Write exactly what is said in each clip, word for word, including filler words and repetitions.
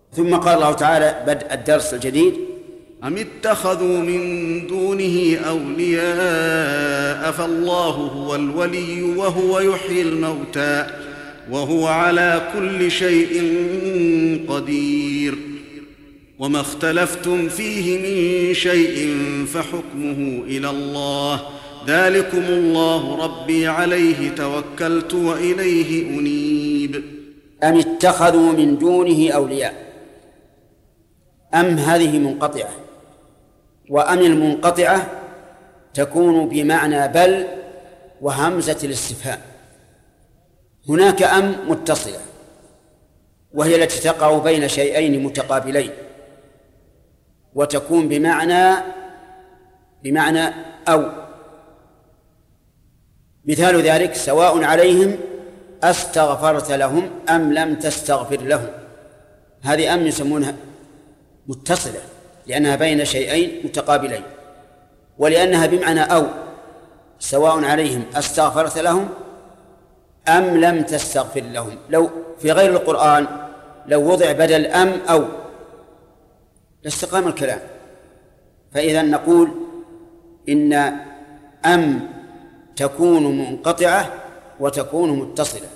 ثم قال الله تعالى بدء الدرس الجديد: أم اتخذوا من دونه أولياء فالله هو الولي وهو يحيي الموتى وهو على كل شيء قدير وما اختلفتم فيه من شيء فحكمه إلى الله ذلكم الله ربي عليه توكلت وإليه أنيب. أم اتخذوا من دونه أولياء. أم هذه منقطعة، وأم المنقطعة تكون بمعنى بل وهمزة الاستفهام. هناك أم متصلة وهي التي تقع بين شيئين متقابلين وتكون بمعنى بمعنى أو. مثال ذلك: سواء عليهم أستغفرت لهم أم لم تستغفر لهم. هذه أم يسمونها متصلة لأنها بين شيئين متقابلين، ولأنها بمعنى أو. سواء عليهم أستغفرت لهم أم لم تستغفر لهم. لو في غير القرآن لو وضع بدل أم أو لاستقام الكلام. فإذا نقول إن أم تكون منقطعة وتكون متصلة.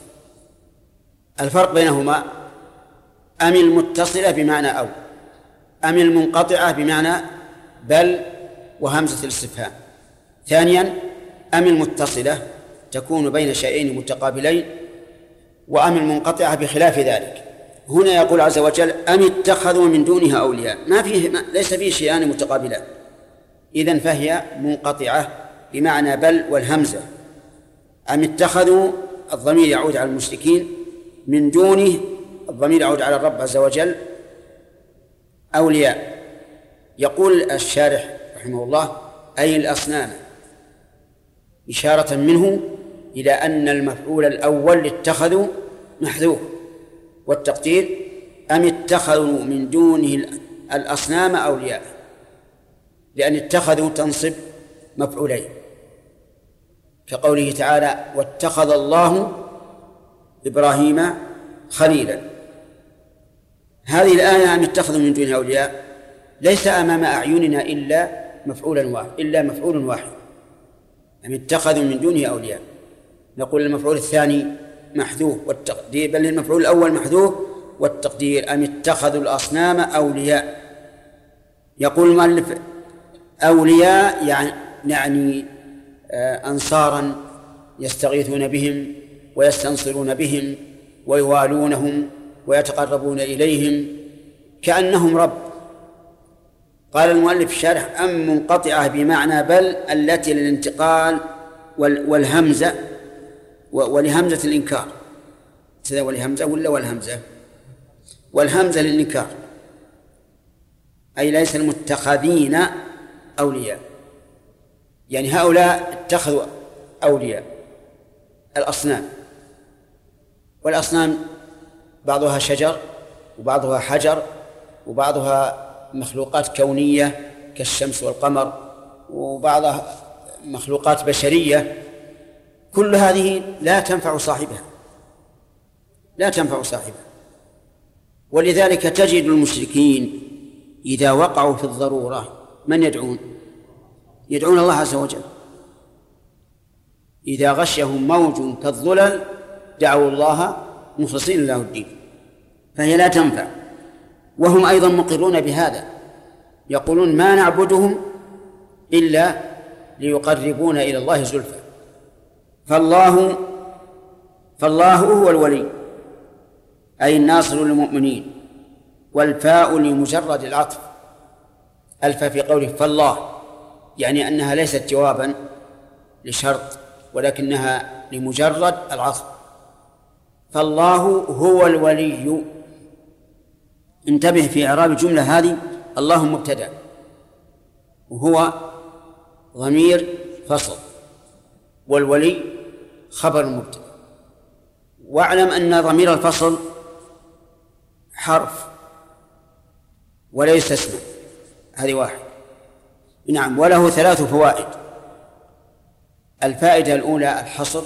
الفرق بينهما: أم المتصلة بمعنى أو، أم المنقطعة بمعنى بل وهمزة الاستفهام. ثانيا: أم المتصلة تكون بين شيئين متقابلين، وأم المنقطعة بخلاف ذلك. هنا يقول عز وجل: أم اتخذوا من دونها أولياء، ما فيه ما ليس فيه شيئان متقابلان، إذن فهي منقطعة بمعنى بل والهمزة. أم اتخذوا الضمير يعود على المشركين، من دونه الضمير يعود على الرب عز وجل أولياء. يقول الشارح رحمه الله: أي الأصنام، إشارة منه إلى أن المفعول الأول اتخذوا محذوف، والتقدير: أم اتخذوا من دونه الأصنام أولياء، لأن اتخذوا تنصب مفعولين، كقوله تعالى: واتخذ الله إبراهيم خليلا. هذه الآية أم اتخذوا من دونه أولياء ليس أمام أعيننا إلا مفعولا واحد إلا مفعول واحد أم اتخذوا من دونه أولياء. نقول المفعول الثاني محذوف والتقدير، بل المفعول الأول محذوف والتقدير أم اتخذوا الأصنام أولياء. يقول المؤلف: أولياء يعني, يعني أنصارا يستغيثون بهم ويستنصرون بهم ويوالونهم ويتقربون إليهم كأنهم رب. قال المؤلف الشارح: أم منقطعة بمعنى بل التي للانتقال والهمزة ولهمزة الإنكار. ولهمزة ولا والهمزة والهمزة للإنكار، أي ليس المتخذين أولياء، يعني هؤلاء اتخذوا أولياء الأصنام. والأصنام بعضها شجر وبعضها حجر وبعضها مخلوقات كونية كالشمس والقمر وبعضها مخلوقات بشرية. كل هذه لا تنفع صاحبها لا تنفع صاحبها ولذلك تجد المشركين إذا وقعوا في الضرورة من يدعون؟ يدعون الله عز وجل. إذا غشهم موج كالظلل دعوا الله مخلصين له الدين، فهي لا تنفع. وهم أيضا مقرون بهذا، يقولون: ما نعبدهم إلا ليقربونا إلى الله زلفى. فالله فالله هو الولي، أي الناصر للمؤمنين. والفاء لمجرد العطف، الفاء في قوله فالله، يعني أنها ليست جوابا لشرط ولكنها لمجرد العطف. فالله هو الولي. انتبه في إعراب الجملة هذه: الله مبتدأ وهو ضمير فصل، والولي خبر مبتدأ. واعلم أن ضمير الفصل حرف وليس اسما، هذه واحد. نعم. وله ثلاث فوائد: الفائدة الأولى الحصر،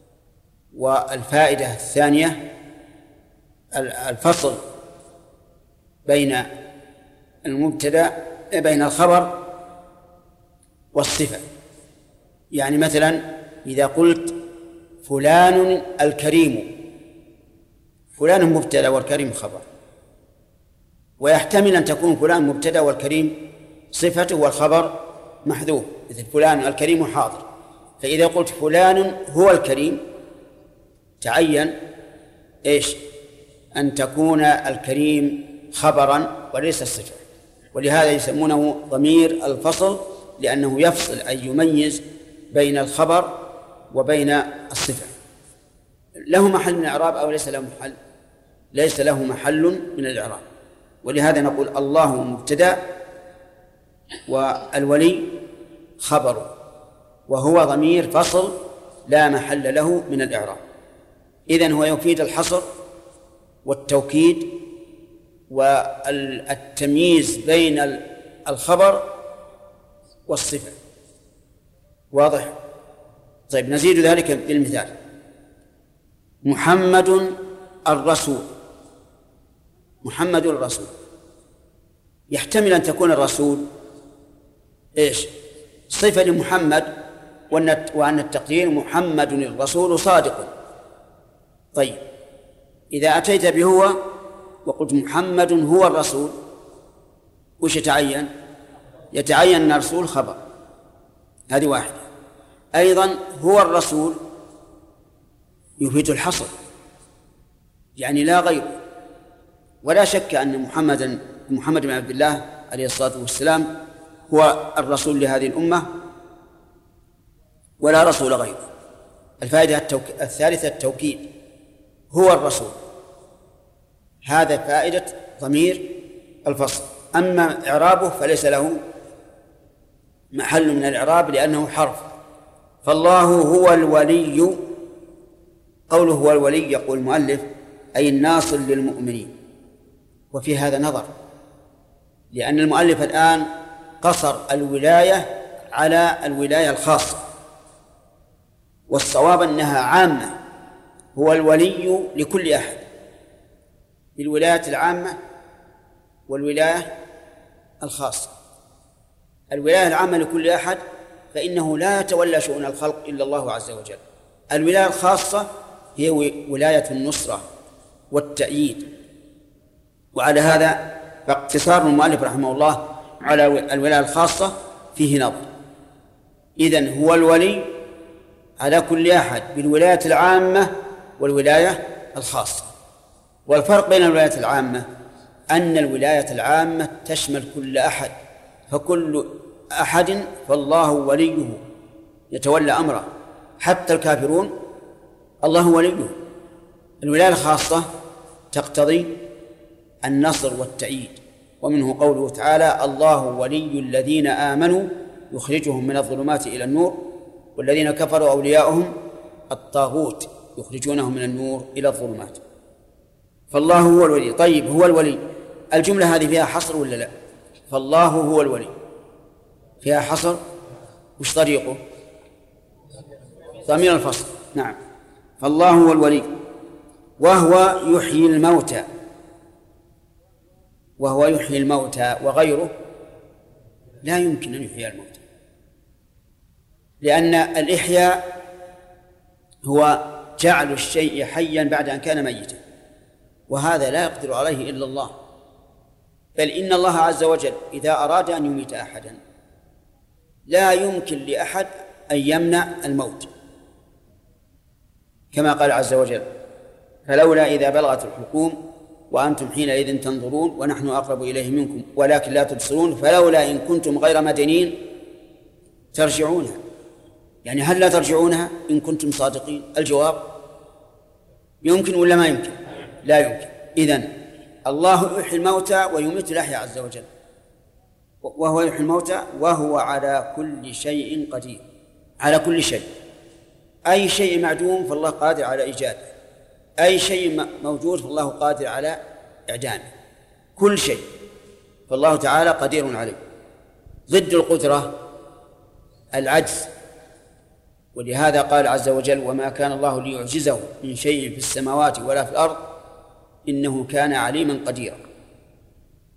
والفائدة الثانية الفصل بين المبتدأ بين الخبر والصفة. يعني مثلا إذا قلت فلان الكريم، فلان مبتدأ والكريم خبر، ويحتمل أن تكون فلان مبتدأ والكريم صفته والخبر محذوف، مثل فلان الكريم حاضر. فإذا قلت فلان هو الكريم تعين إيش؟ أن تكون الكريم خبرا وليس الصفة، ولهذا يسمونه ضمير الفصل، لأنه يفصل أي يميز بين الخبر وبين الصفة. له محل من الإعراب أو ليس له محل؟ ليس له محل من الإعراب، ولهذا نقول الله مبتدأ والولي خبر، وهو ضمير فصل لا محل له من الإعراب. إذن هو يفيد الحصر والتوكيد والتمييز بين الخبر والصفة. واضح؟ طيب نزيد ذلك بالمثال: محمد الرسول. محمد الرسول يحتمل أن تكون الرسول إيش؟ صفة لمحمد، وأن التقدير محمد الرسول صادق. طيب إذا أتيت بهو وقلت محمد هو الرسول، وش يتعين؟ يتعين أن الرسول خبر، هذه واحدة. أيضا هو الرسول يفيد الحصر، يعني لا غير، ولا شك أن محمدا محمد بن عبد الله عليه الصلاة والسلام هو الرسول لهذه الأمة ولا رسول غيره. الفائدة التوك... الثالثة التوكيد، هو الرسول، هذا فائدة ضمير الفصل. أما إعرابه فليس له محل من الإعراب لأنه حرف. فالله هو الولي، قوله هو الولي يقول المؤلف أي الناصر للمؤمنين. وفي هذا نظر، لأن المؤلف الآن قصر الولاية على الولاية الخاصة، والصواب أنها عامة، هو الولي لكل أحد، بالولاية العامة والولاية الخاصة. الولاية العامة لكل أحد فإنه لا يتولى شؤون الخلق إلا الله عز وجل. الولاية الخاصة هي ولاية النصرة والتأييد. وعلى هذا فاقتصار المؤلف رحمه الله على الولاية الخاصة فيه نظر. إذن هو الولي على كل أحد بالولاية العامة والولاية الخاصة. والفرق بين الولاية العامة أن الولاية العامة تشمل كل أحد، فكل أحد فالله وليه يتولى أمره، حتى الكافرون الله وليه. الولاية الخاصة تقتضي النصر والتأييد، ومنه قوله تعالى الله ولي الذين آمنوا يخرجهم من الظلمات إلى النور والذين كفروا أولياؤهم الطاغوت يخرجونهم من النور إلى الظلمات. فالله هو الولي. طيب هو الولي، الجملة هذه فيها حصر ولا لا؟ فالله هو الولي فيها حصر، وش طريقه؟ ضمير الفصل. نعم، فالله هو الولي وهو يحيي الموتى، وهو يحيي الموتى وغيره لا يمكن أن يحيي الموتى، لأن الإحياء هو جعل الشيء حيا بعد أن كان ميتا، وهذا لا يقدر عليه إلا الله. بل إن الله عز وجل إذا أراد أن يميت أحدا لا يمكن لأحد أن يمنع الموت، كما قال عز وجل فلولا إذا بلغت الحلقوم وأنتم حينئذ تنظرون ونحن أقرب إليه منكم ولكن لا تبصرون فلولا إن كنتم غير مدينين ترجعونها. يعني هل لا ترجعونها إن كنتم صادقين؟ الجواب يمكن ولا ما يمكن؟ لا يمكن. إذن الله يحيي الموتى ويميت الأحياء عز وجل، وهو يحيي الموتى وهو على كل شيء قدير. على كل شيء، أي شيء معدوم فالله قادر على إيجاده، أي شيء موجود فالله قادر على إعدامه، كل شيء فالله تعالى قدير عليه. ضد القدرة العجز، ولهذا قال عز وجل وما كان الله ليعجزه من شيء في السماوات ولا في الأرض إنه كان عليما قديرا.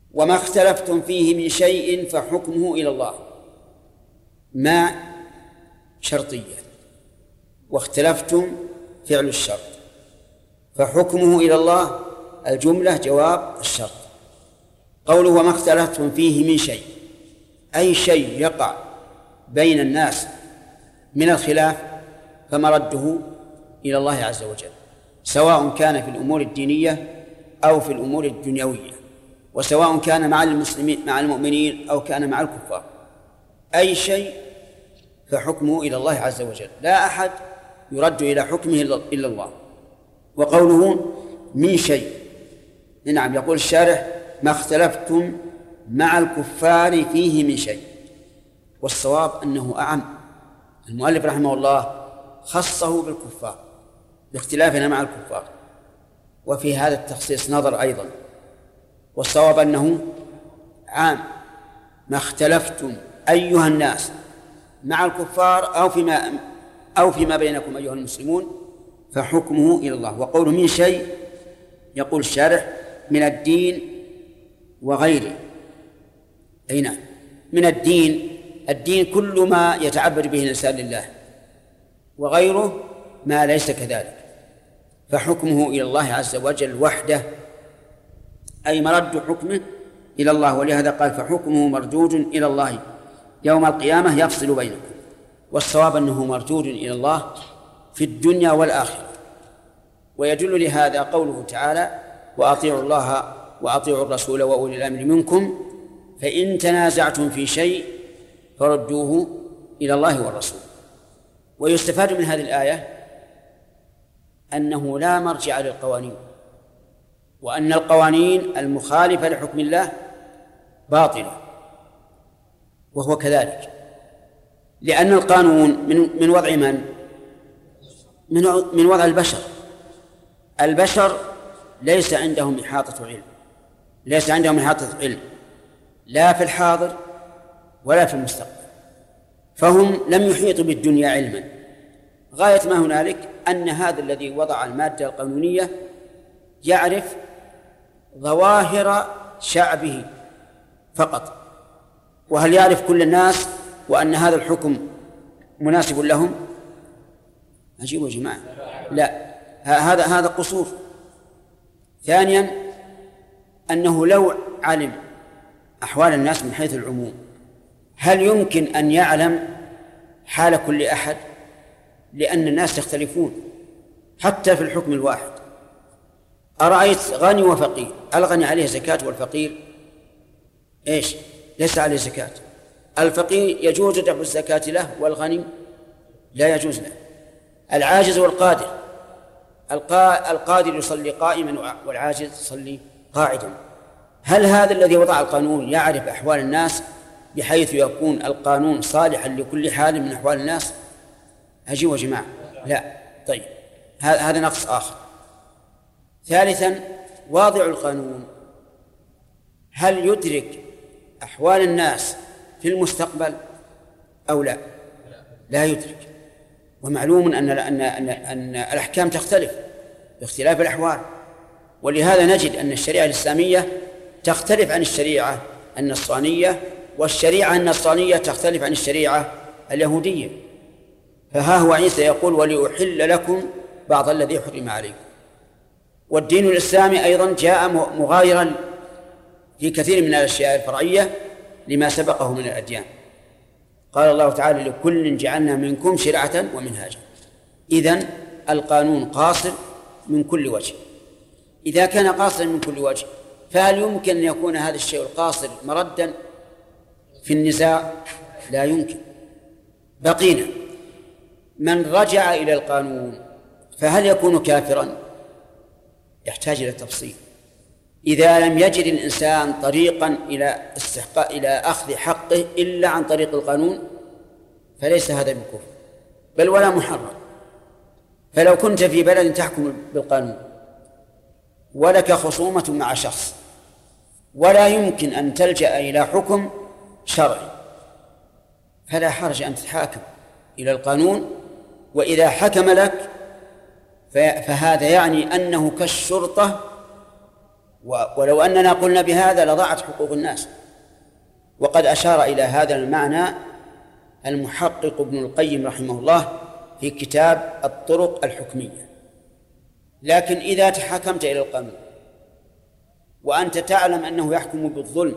وما اختلفتم فيه من شيء فحكمه إلى الله. ما شرطية، واختلفتم فعل الشرط، فحكمه إلى الله الجملة جواب الشرط. قوله وما اختلفتم فيه من شيء، أي شيء يقع بين الناس من الخلاف فمرده إلى الله عز وجل، سواء كان في الأمور الدينية أو في الأمور الدنيوية، وسواء كان مع المسلمين مع المؤمنين أو كان مع الكفار. أي شيء فحكمه إلى الله عز وجل، لا أحد يرد إلى حكمه إلا الله. وقوله من شيء، نعم، يقول الشارح ما اختلفتم مع الكفار فيه من شيء، والصواب أنه أعم. المؤلف رحمه الله خصه بالكفار باختلافنا مع الكفار، وفي هذا التخصيص نظر أيضا، والصواب أنه عام. ما اختلفتم أيها الناس مع الكفار أو فيما أو فيما بينكم أيها المسلمون فحكمه إلى الله. وقوله من شيء يقول الشارح من الدين وغيره. أي نعم، من الدين، الدين كل ما يتعبد به الإنسان لله، وغيره ما ليس كذلك، فحكمه إلى الله عز وجل وحده، أي مرد حكمه إلى الله. ولهذا قال فحكمه مردود إلى الله يوم القيامة يفصل بينكم. والصواب أنه مردود إلى الله في الدنيا والآخرة. ويدل لهذا قوله تعالى وأطيعوا الله وأطيعوا الرسول وأولي الأمر منكم فإن تنازعتم في شيء فردوه إلى الله والرسول. ويستفاد من هذه الآية أنه لا مرجع للقوانين، وأن القوانين المخالفة لحكم الله باطلة، وهو كذلك، لأن القانون من من وضع من؟ من من وضع البشر. البشر ليس عندهم إحاطة علم، ليس عندهم إحاطة علم لا في الحاضر ولا في المستقبل، فهم لم يحيطوا بالدنيا علما. غاية ما هنالك أن هذا الذي وضع المادة القانونية يعرف ظواهر شعبه فقط، وهل يعرف كل الناس وأن هذا الحكم مناسب لهم؟ عجيب يا جماعة، لا، هذا هذا قصور. ثانيا أنه لو علم أحوال الناس من حيث العموم هل يمكن أن يعلم حال كل أحد؟ لأن الناس يختلفون حتى في الحكم الواحد. أرأيت غني وفقير، الغني عليه زكاة والفقير إيش؟ ليس عليه زكاة. الفقير يجوز دفع الزكاة له والغني لا يجوز له. العاجز والقادر، القادر يصلي قائما والعاجز يصلي قاعدا. هل هذا الذي وضع القانون يعرف أحوال الناس بحيث يكون القانون صالحا لكل حال من أحوال الناس؟ عجيب يا جماعة، لا. طيب، هذا نقص آخر. ثالثا واضع القانون هل يدرك أحوال الناس في المستقبل أو لا؟ لا يدرك. ومعلوم أن أن أن, أن الأحكام تختلف باختلاف الأحوال، ولهذا نجد أن الشريعة الإسلامية تختلف عن الشريعة النصرانية، والشريعة النصرانية تختلف عن الشريعة اليهودية. فها هو عيسى يقول ولأحل لكم بعض الذي حرم عليكم. والدين الإسلامي أيضا جاء مغايرا في كثير من الأشياء الفرعية لما سبقه من الأديان. قال الله تعالى لكل جعلنا منكم شرعة ومنهاجا. إذن القانون قاصر من كل وجه. إذا كان قاصرا من كل وجه فهل يمكن أن يكون هذا الشيء القاصر مردا في النزاع؟ لا يمكن. بقينا من رجع إلى القانون فهل يكون كافرا؟ يحتاج إلى التفصيل. إذا لم يجد الإنسان طريقا إلى استحقاق إلى أخذ حقه إلا عن طريق القانون فليس هذا بكفر بل ولا محرم. فلو كنت في بلد تحكم بالقانون ولك خصومة مع شخص ولا يمكن أن تلجأ إلى حكم شرعي فلا حرج أن تتحاكم إلى القانون، وإذا حكم لك فهذا يعني أنه كالشرطة ولو أننا قلنا بهذا لضاعت حقوق الناس. وقد أشار إلى هذا المعنى المحقق ابن القيم رحمه الله في كتاب الطرق الحكمية. لكن إذا تحاكمت إلى القانون وأنت تعلم أنه يحكم بالظلم،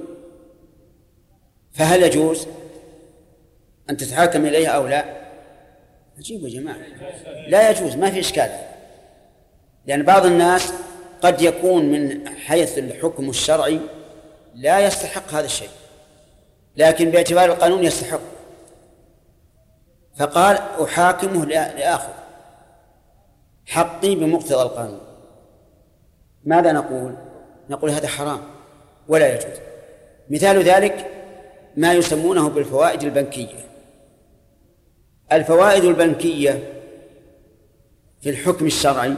فهل يجوز أن تتحاكم إليه أو لا؟ عجيب يا جماعة، لا يجوز، ما في إشكال. لأن بعض الناس قد يكون من حيث الحكم الشرعي لا يستحق هذا الشيء، لكن باعتبار القانون يستحق، فقال أحاكمه لآخذ حقي بمقتضى القانون. ماذا نقول؟ نقول هذا حرام ولا يجوز. مثال ذلك ما يسمونه بالفوائد البنكية. الفوائد البنكية في الحكم الشرعي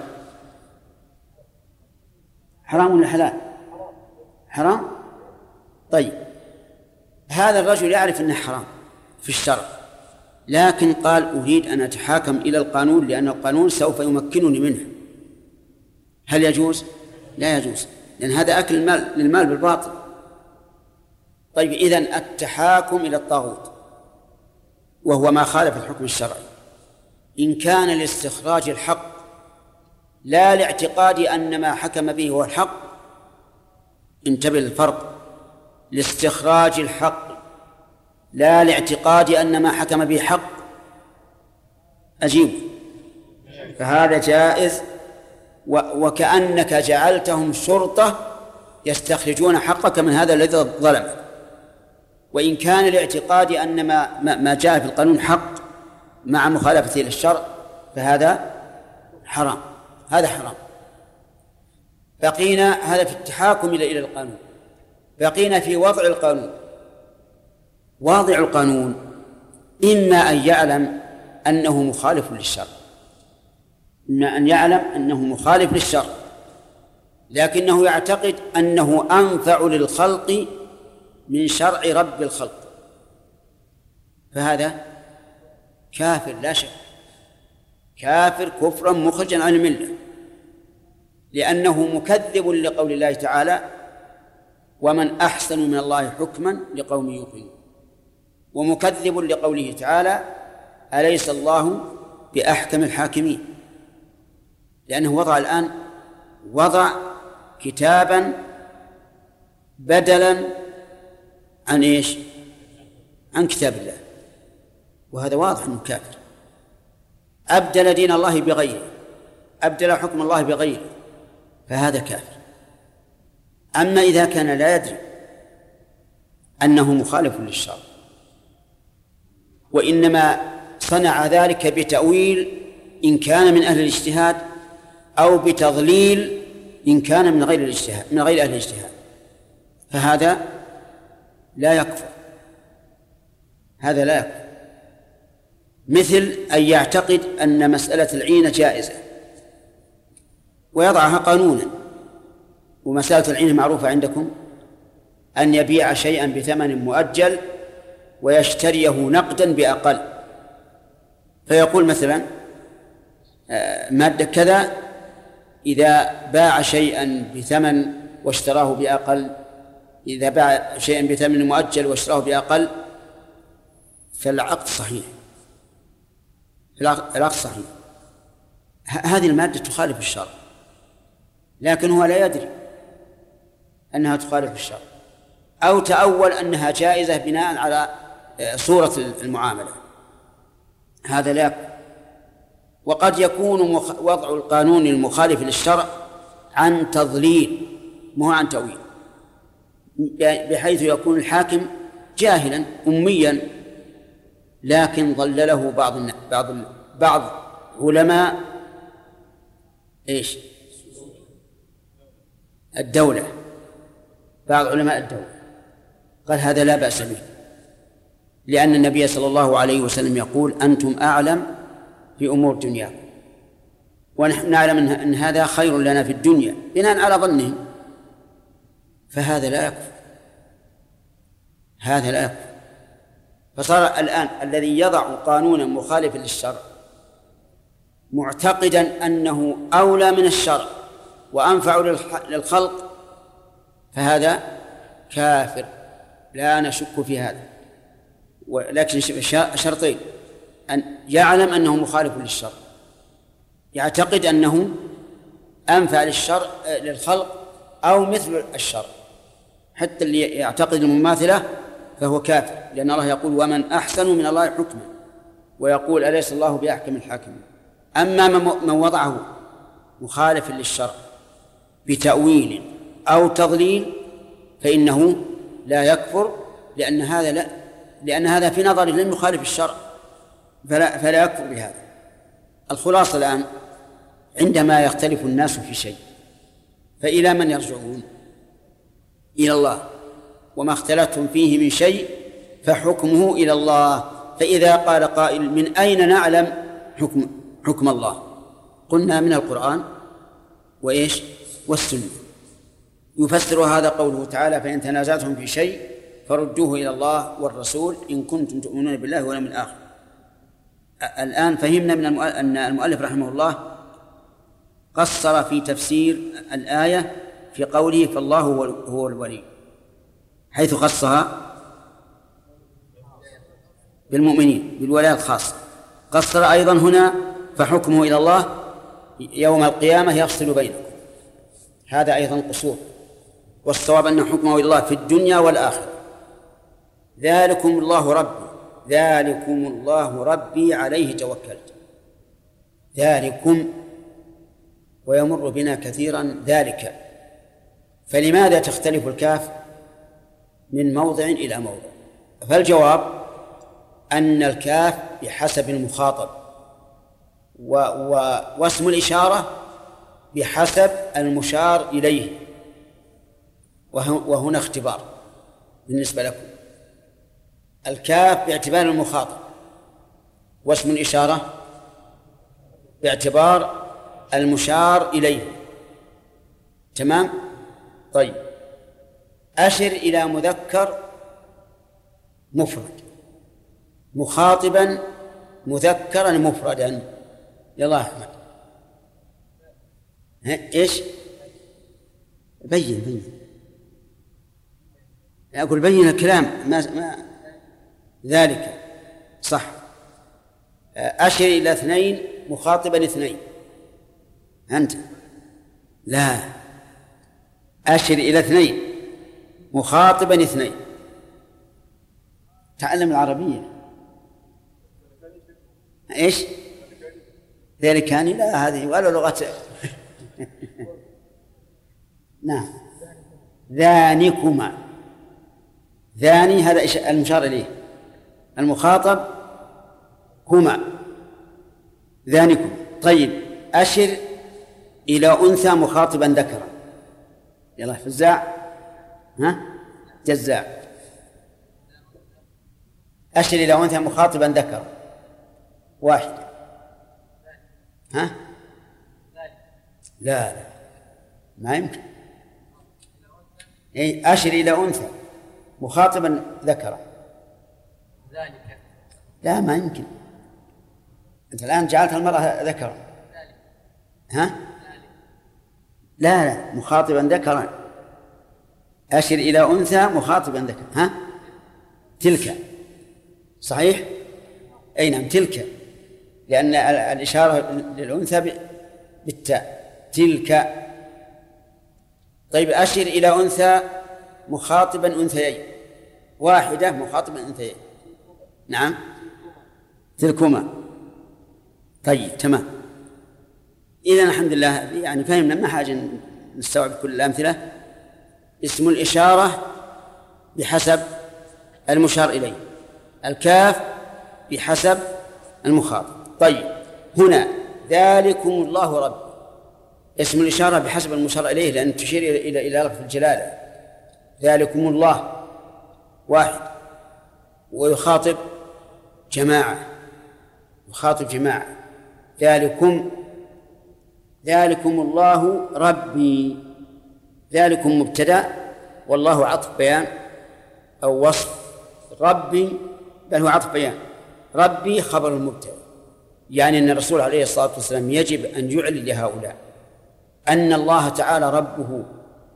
حرام ولا حلال؟ حرام. طيب، هذا الرجل يعرف أنه حرام في الشرع، لكن قال أريد أن أتحاكم إلى القانون لأن القانون سوف يمكنني منه. هل يجوز؟ لا يجوز، لأن هذا أكل المال للمال بالباطل. طيب، إذن التحاكم إلى الطاغوت وهو ما خالف الحكم الشرعي إن كان لاستخراج الحق لا لاعتقاد أن ما حكم به هو الحق، انتبه للفرق، لاستخراج الحق لا لاعتقاد أن ما حكم به حق، أجيب، فهذا جائز، وكأنك جعلتهم شرطة يستخرجون حقك من هذا الذي ظلمك. وإن كان لاعتقاد أن ما, ما جاء في القانون حق مع مخالفته للشرع فهذا حرام، هذا حرام. بقينا هذا في التحاكم إلى إلى القانون. بقينا في وضع القانون. واضع القانون إما أن يعلم أنه مخالف للشرع، إما أن يعلم أنه مخالف للشرع لكنه يعتقد أنه أنفع للخلق من شرع رب الخلق، فهذا كافر لا شك، كافر كفرا مخرجا عن الملة، لأنه مكذب لقول الله تعالى: ومن أحسن من الله حكما لقوم يوقنون، ومكذب لقوله تعالى: أليس الله بأحكم الحاكمين، لأنه وضع الآن وضع كتابا بدلا عن إيش؟ عن كتاب الله، وهذا واضح أنه كافر. أبدل دين الله بغيره، أبدل حكم الله بغيره، فهذا كافر. أما إذا كان لا يدري أنه مخالف للشرع وإنما صنع ذلك بتأويل إن كان من أهل الاجتهاد أو بتضليل إن كان من غير الاجتهاد من غير أهل الاجتهاد، فهذا لا يكفر، هذا لا يكفر. مثل أن يعتقد أن مسألة العينة جائزة ويضعها قانونا، ومسألة العينة معروفة عندكم، أن يبيع شيئا بثمن مؤجل ويشتريه نقدا بأقل، فيقول مثلا مادة كذا إذا باع شيئا بثمن واشتراه بأقل، إذا باع شيئا بثمن مؤجل واشتراه بأقل فالعقد صحيح، العقد صحيح. هذه المادة تخالف الشرع، لكن هو لا يدري أنها تخالف الشرع، أو تأول أنها جائزة بناء على صورة المعاملة، هذا لا يكون. وقد يكون وضع القانون المخالف للشرع عن تضليل مو عن تأويل، بحيث يكون الحاكم جاهلا أميا لكن ضلله بعض بعض بعض علماء ايش الدولة، بعض علماء الدولة قال هذا لا بأس به، لأن النبي صلى الله عليه وسلم يقول: أنتم أعلم في أمور دنياكم، ونحن نعلم أن هذا خير لنا في الدنيا بناء على ظنهم، فهذا لا يكفر، هذا لا يكفر. فصار الآن الذي يضع قانونا مخالفا للشرع معتقدا أنه أولى من الشرع وأنفع للخلق فهذا كافر لا نشك في هذا، ولكن شرطين: أن يعلم أنه مخالف للشرع، يعتقد أنه أنفع للشرع للخلق أو مثل الشرع. حتى اللي يعتقد المماثلة فهو كافر، لأن الله يقول: ومن أحسن من الله حكما، ويقول: أليس الله بأحكم الحاكمين. أما من وضعه مخالف للشرع بتأويل أو تضليل فإنه لا يكفر، لأن هذا لا لأن هذا في نظره لم يخالف الشرع، فلا, فلا يكفر بهذا. الخلاصة الآن: عندما يختلف الناس في شيء فإلى من يرجعون؟ إلى الله. وما اختلفتم فيه من شيء فحكمه إلى الله. فإذا قال قائل: من أين نعلم حكم, حكم الله؟ قلنا: من القرآن وإيش والسنة. يفسر هذا قوله تعالى: فإن تنازعتم في شيء فردوه إلى الله والرسول إن كنتم تؤمنون بالله واليوم الآخر. الآن فهمنا من أن المؤلف رحمه الله قصر في تفسير الآية في قوله: فالله هو الولي، حيث خصها بالمؤمنين بالولاية الخاصة. قصر أيضا هنا: فحكمه إلى الله يوم القيامة يفصل بينكم. هذا أيضا قصور، والصواب أن حكمه إلى الله في الدنيا والآخرة. ذلكم الله ربي ذلكم الله ربي عليه توكلت. ذلكم، ويمر بنا كثيرا ذلك. فلماذا تختلف الكاف من موضع إلى موضع؟ فالجواب أن الكاف بحسب المخاطب، و و واسم الإشارة بحسب المشار إليه، وهنا اختبار بالنسبة لكم. الكاف باعتبار المخاطب، واسم الإشارة باعتبار المشار إليه. تمام؟ طيب، أشر إلى مذكر مفرد مخاطبا مذكرا مفردا. يلا أحمد، إيش؟ بين بين أقول بين الكلام. ما, ما ذلك صح. أشر إلى اثنين مخاطبا اثنين. أنت لا، أشر إلى اثنين مخاطبا اثنين. تعلم العربية. إيش؟ ذلكان؟ لا، هذه ولا لغة. نعم، ذانكما. ذاني هذا المشار إليه، المخاطب هما ذانكم. طيب، أشر إلى أنثى مخاطبا ذكرا. يلا فزاع، ها جزاع. أشر إلى أنثى مخاطبا ذكرا واحد. ها لا لا ما يمكن. إيه، أشر إلى أنثى مخاطبا ذكرا. لا ما يمكن. أنت الآن جعلت المرأة ذكرا. ها لا لا مخاطبا ذكرا. أشر إلى أنثى مخاطبا ذكرا. ها تلك صحيح. أي نعم تلك، لأن الإشارة للأنثى بالتاء. تلك. طيب، أشر إلى أنثى مخاطبا أنثيين. واحدة مخاطبا أنثيين. نعم تلكما. طيب تمام. إذن الحمد لله يعني فهمنا، ما حاجة نستوعب كل الأمثلة. اسم الإشارة بحسب المشار إليه، الكاف بحسب المخاطب. طيب، هنا ذلكم الله رب، اسم الإشارة بحسب المشار إليه لأن تشير إلى إلى لفظ الجلالة. ذلكم الله واحد، ويخاطب جماعة، يخاطب جماعة. ذلكم ذلكم الله ربي. ذلكم مبتدأ والله عطف بيان أو وصف. ربي بل هو عطف بيان. ربي خبر المبتدأ، يعني أن الرسول عليه الصلاة والسلام يجب أن يعلن لهؤلاء أن الله تعالى ربه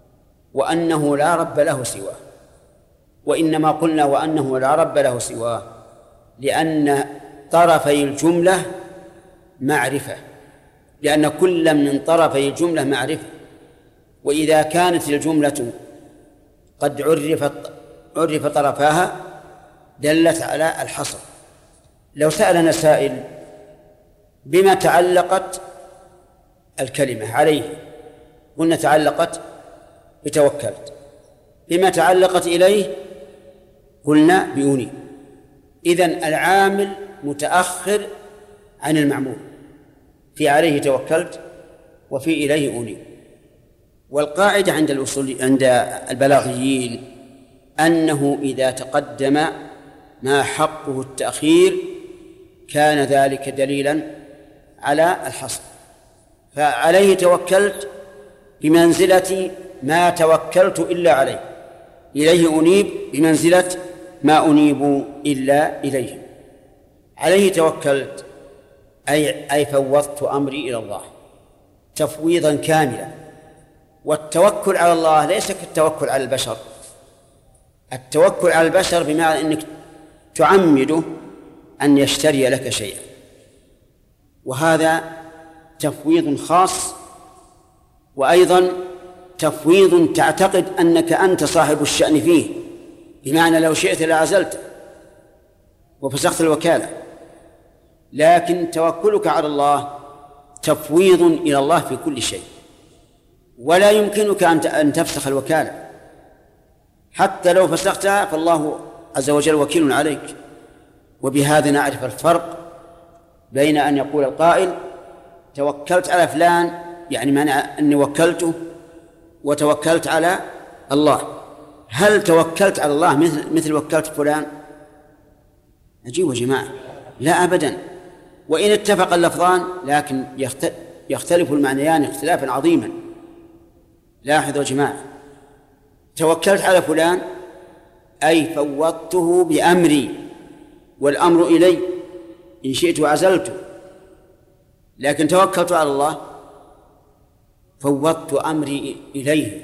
وأنه لا رب له سواه. وإنما قلنا وأنه لا رب له سواه لأن طرفي الجملة معرفة، لأن كل من طرفي الجملة معرفة، وإذا كانت الجملة قد عرفت عرف طرفاها دلت على الحصر. لو سألنا سائل بما تعلقت الكلمة عليه، قلنا تعلقت بتوكلت. بما تعلقت إليه قلنا بأنيب. إذن العامل متأخر عن المعمول، في عليه توكلت وفي إليه أنيب. والقاعدة عند الأصول عند البلاغيين أنه إذا تقدم ما حقه التأخير كان ذلك دليلا على الحصر. فعليه توكلت بمنزلة ما توكلت إلا عليه، إليه أنيب بمنزلة ما أنيب إلا إليه. عليه توكلت أي, أي فوضت أمري إلى الله تفويضا كاملا. والتوكل على الله ليس كالتوكل على البشر. التوكل على البشر بمعنى أنك تعمده أن يشتري لك شيئا، وهذا تفويض خاص، وأيضا تفويض تعتقد أنك أنت صاحب الشأن فيه، بمعنى لو شئت لعزلت وفسخت الوكالة. لكن توكلك على الله تفويض إلى الله في كل شيء، ولا يمكنك أن تفسخ الوكالة. حتى لو فسختها فالله عز وجل وكيل عليك. وبهذا نعرف الفرق بين أن يقول القائل توكلت على فلان، يعني معنى أني وكلته، وتوكلت على الله. هل توكلت على الله مثل, مثل وكلت فلان؟ عجيب يا جماعة، لا أبدا. وإن اتفق اللفظان لكن يختلف المعنيان اختلافا عظيما. لاحظوا يا جماعة، توكلت على فلان أي فوضته بأمري، والأمر إلي، إن شئت عزلته. لكن توكلت على الله فوضت أمري إليه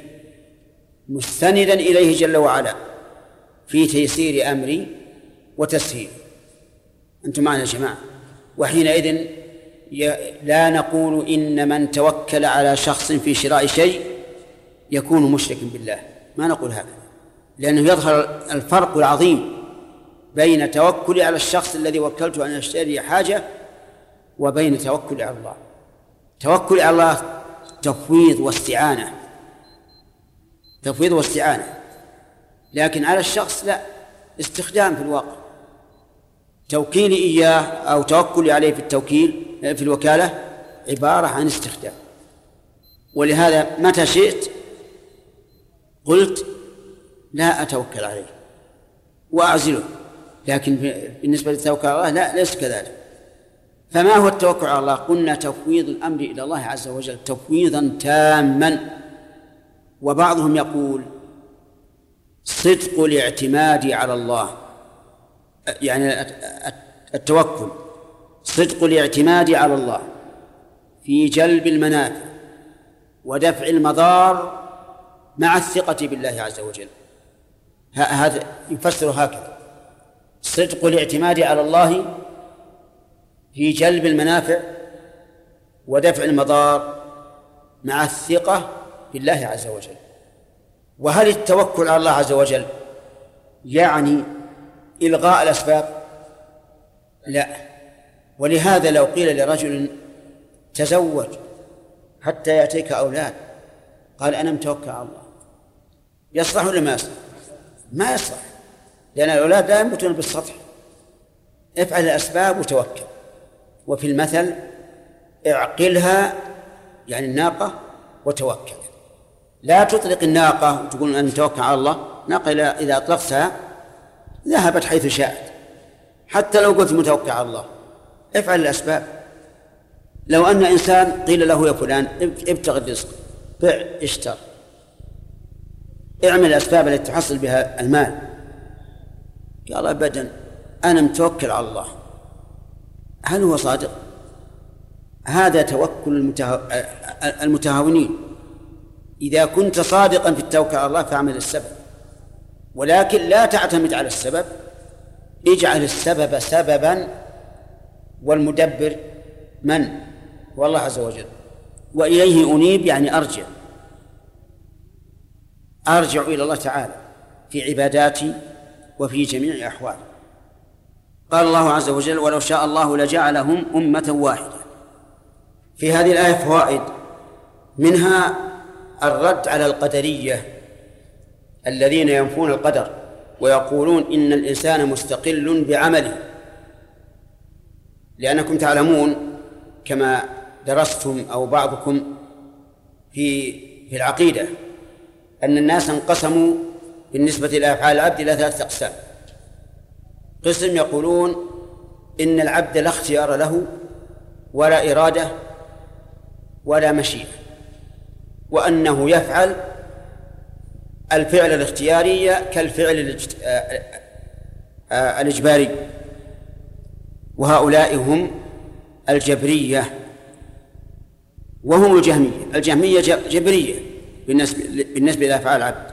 مستندا إليه جل وعلا في تيسير أمري وتسهيله. أنتم معنا يا جماعة؟ وحينئذ لا نقول إن من توكل على شخص في شراء شيء يكون مشركا بالله، ما نقول هذا، لأنه يظهر الفرق العظيم بين توكلي على الشخص الذي وكلته أن يشتري حاجة وبين توكلي على الله. توكلي على الله تفويض واستعانة، تفويض واستعانة، لكن على الشخص لا، استخدام في الواقع. توكيلي إياه أو توكلي عليه في التوكيل في الوكالة عبارة عن استخدام. ولهذا متى شئت قلت لا أتوكل عليه وأعزله، لكن بالنسبة للتوكل على الله لا، ليس كذلك. فما هو التوكل على الله؟ قلنا تفويض الأمر إلى الله عز وجل تفويضا تاما. وبعضهم يقول صدق الاعتماد على الله، يعني التوكل صدق الاعتماد على الله في جلب المنافع ودفع المضار مع الثقة بالله عز وجل. هذا يفسر هكذا: صدق الاعتماد على الله في جلب المنافع ودفع المضار مع الثقة بالله عز وجل. وهل التوكل على الله عز وجل يعني إلغاء الأسباب؟ لا. ولهذا لو قيل لرجل تزوج حتى يأتيك أولاد، قال أنا متوكل على الله، يصلح ولا ما يصلح؟ ما يصلح، لأن الأولاد لا ينبتون بالسطح. افعل الأسباب وتوكل. وفي المثل اعقلها، يعني الناقة، وتوكل. لا تطلق الناقة وتقول أن توكل على الله. ناقة إذا أطلقتها ذهبت حيث شاءت، حتى لو قلت متوكل على الله. افعل الأسباب. لو أن إنسان قيل له يا فلان ابتغ الرزق، بع اشتر، اعمل الأسباب التي تحصل بها المال، قال أبدا أنا متوكل على الله، هل هو صادق؟ هذا توكل المتهاونين. إذا كنت صادقا في التوكل على الله فاعمل السبب، ولكن لا تعتمد على السبب، اجعل السبب سببا والمدبر من؟ هو الله عز وجل. وإليه أنيب يعني أرجع أرجع إلى الله تعالى في عباداتي وفي جميع أحوالي. قال الله عز وجل: ولو شاء الله لجعلهم أمة واحدة. في هذه الآية فوائد، منها الرد على القدرية الذين ينفون القدر ويقولون إن الإنسان مستقل بعمله، لأنكم تعلمون كما درستم أو بعضكم في في العقيدة أن الناس انقسموا بالنسبة إلى أفعال العبد إلى ثلاثة أقسام. قسم يقولون إن العبد لا اختيار له ولا إرادة ولا مشيئة، وأنه يفعل الفعل الاختياري كالفعل الإجباري، وهؤلاء هم الجبرية وهم الجهمية. الجهمية جبرية بالنسبة إلى أفعال العبد،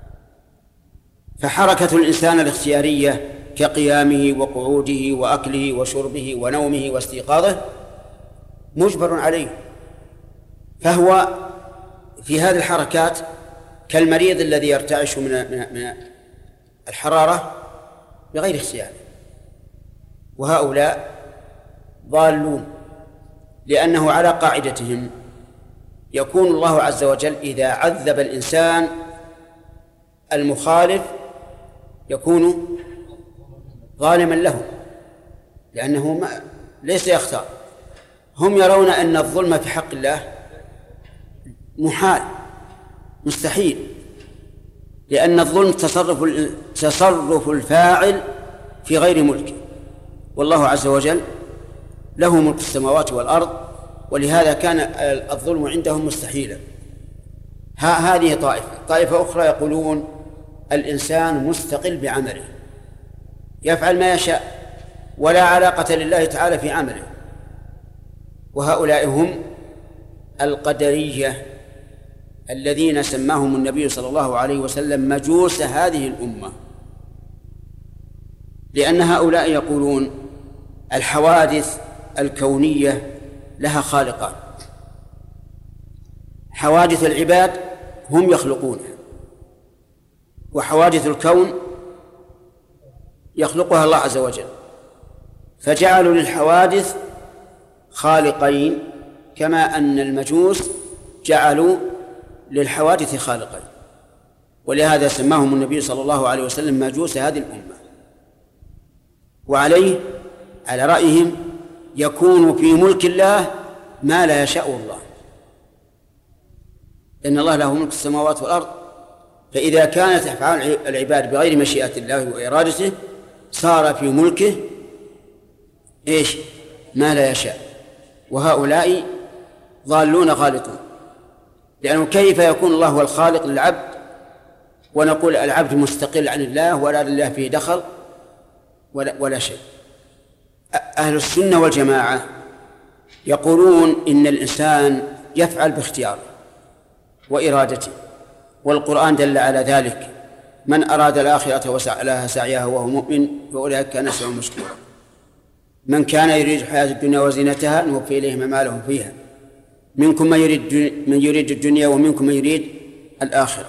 فحركة الإنسان الاختيارية كقيامه وقعوده وأكله وشربه ونومه واستيقاظه مجبر عليه، فهو في هذه الحركات كالمريض الذي يرتعش من من الحرارة بغير اختيار. وهؤلاء ضالون، لأنه على قاعدتهم يكون الله عز وجل إذا عذب الإنسان المخالف يكون ظالما له، لأنه ما ليس يختار. هم يرون أن الظلم في حق الله محال مستحيل، لأن الظلم تصرف تصرف الفاعل في غير ملكه، والله عز وجل له ملك السماوات والأرض، ولهذا كان الظلم عندهم مستحيلا. هذه طائفة. طائفة أخرى يقولون الإنسان مستقل بعمله، يفعل ما يشاء ولا علاقة لله تعالى في عمله، وهؤلاء هم القدرية الذين سماهم النبي صلى الله عليه وسلم مجوس هذه الأمة، لأن هؤلاء يقولون الحوادث الكونية لها خالقان، حوادث العباد هم يخلقونها، وحوادث الكون يخلقها الله عز وجل، فجعلوا للحوادث خالقين كما أن المجوس جعلوا للحوادث خالقين، ولهذا سماهم النبي صلى الله عليه وسلم مجوس هذه الأمة. وعليه على رأيهم يكون في ملك الله ما لا يشاء الله، إن الله له ملك السماوات والأرض، فإذا كانت أفعال العباد بغير مشيئة الله وإرادته صار في ملكه إيش؟ ما لا يشاء. وهؤلاء ضالون غالطون، لأنه كيف يكون الله هو الخالق للعبد ونقول العبد مستقل عن الله ولا لله فيه دخل ولا, ولا شيء. أهل السنة والجماعة يقولون إن الإنسان يفعل باختياره وإرادته، والقرآن دل على ذلك: من أراد الآخرة وسعى لها سعيها وهو مؤمن فأولئك كان سعيهم مشكورا، من كان يريد الحياة الدنيا وزينتها نوفي إليهم أعمالهم فيها، منكم من يريد من يريد الدنيا ومنكم من يريد الآخرة.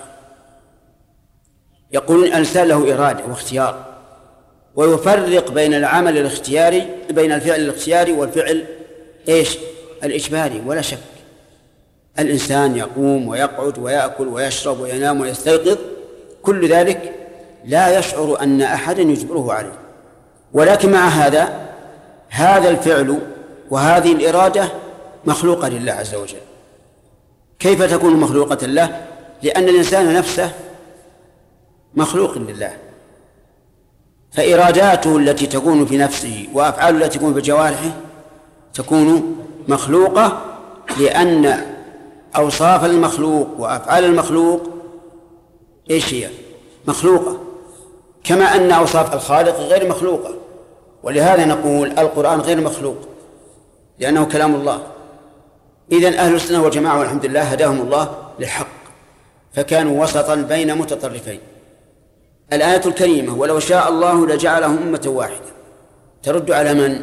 يقولون الإنسان له إرادة واختيار، ويفرق بين العمل الاختياري بين الفعل الاختياري والفعل إيش؟ الإجباري. ولا شك الإنسان يقوم ويقعد ويأكل ويشرب وينام ويستيقظ، كل ذلك لا يشعر أن أحدا يجبره عليه، ولكن مع هذا هذا الفعل وهذه الإرادة مخلوقة لله عز وجل. كيف تكون مخلوقة له؟ لأن الإنسان نفسه مخلوق لله، فإراداته التي تكون في نفسه وأفعاله التي تكون في جوارحه تكون مخلوقة، لأن أوصاف المخلوق وأفعال المخلوق إيش هي؟ مخلوقة، كما أن أوصاف الخالق غير مخلوقة. ولهذا نقول القرآن غير مخلوق لأنه كلام الله. إذن أهل السنة والجماعة والحمد لله هداهم الله للحق، فكانوا وسطا بين متطرفين. الآية الكريمة ولو شاء الله لجعلهم أمة واحدة ترد على من؟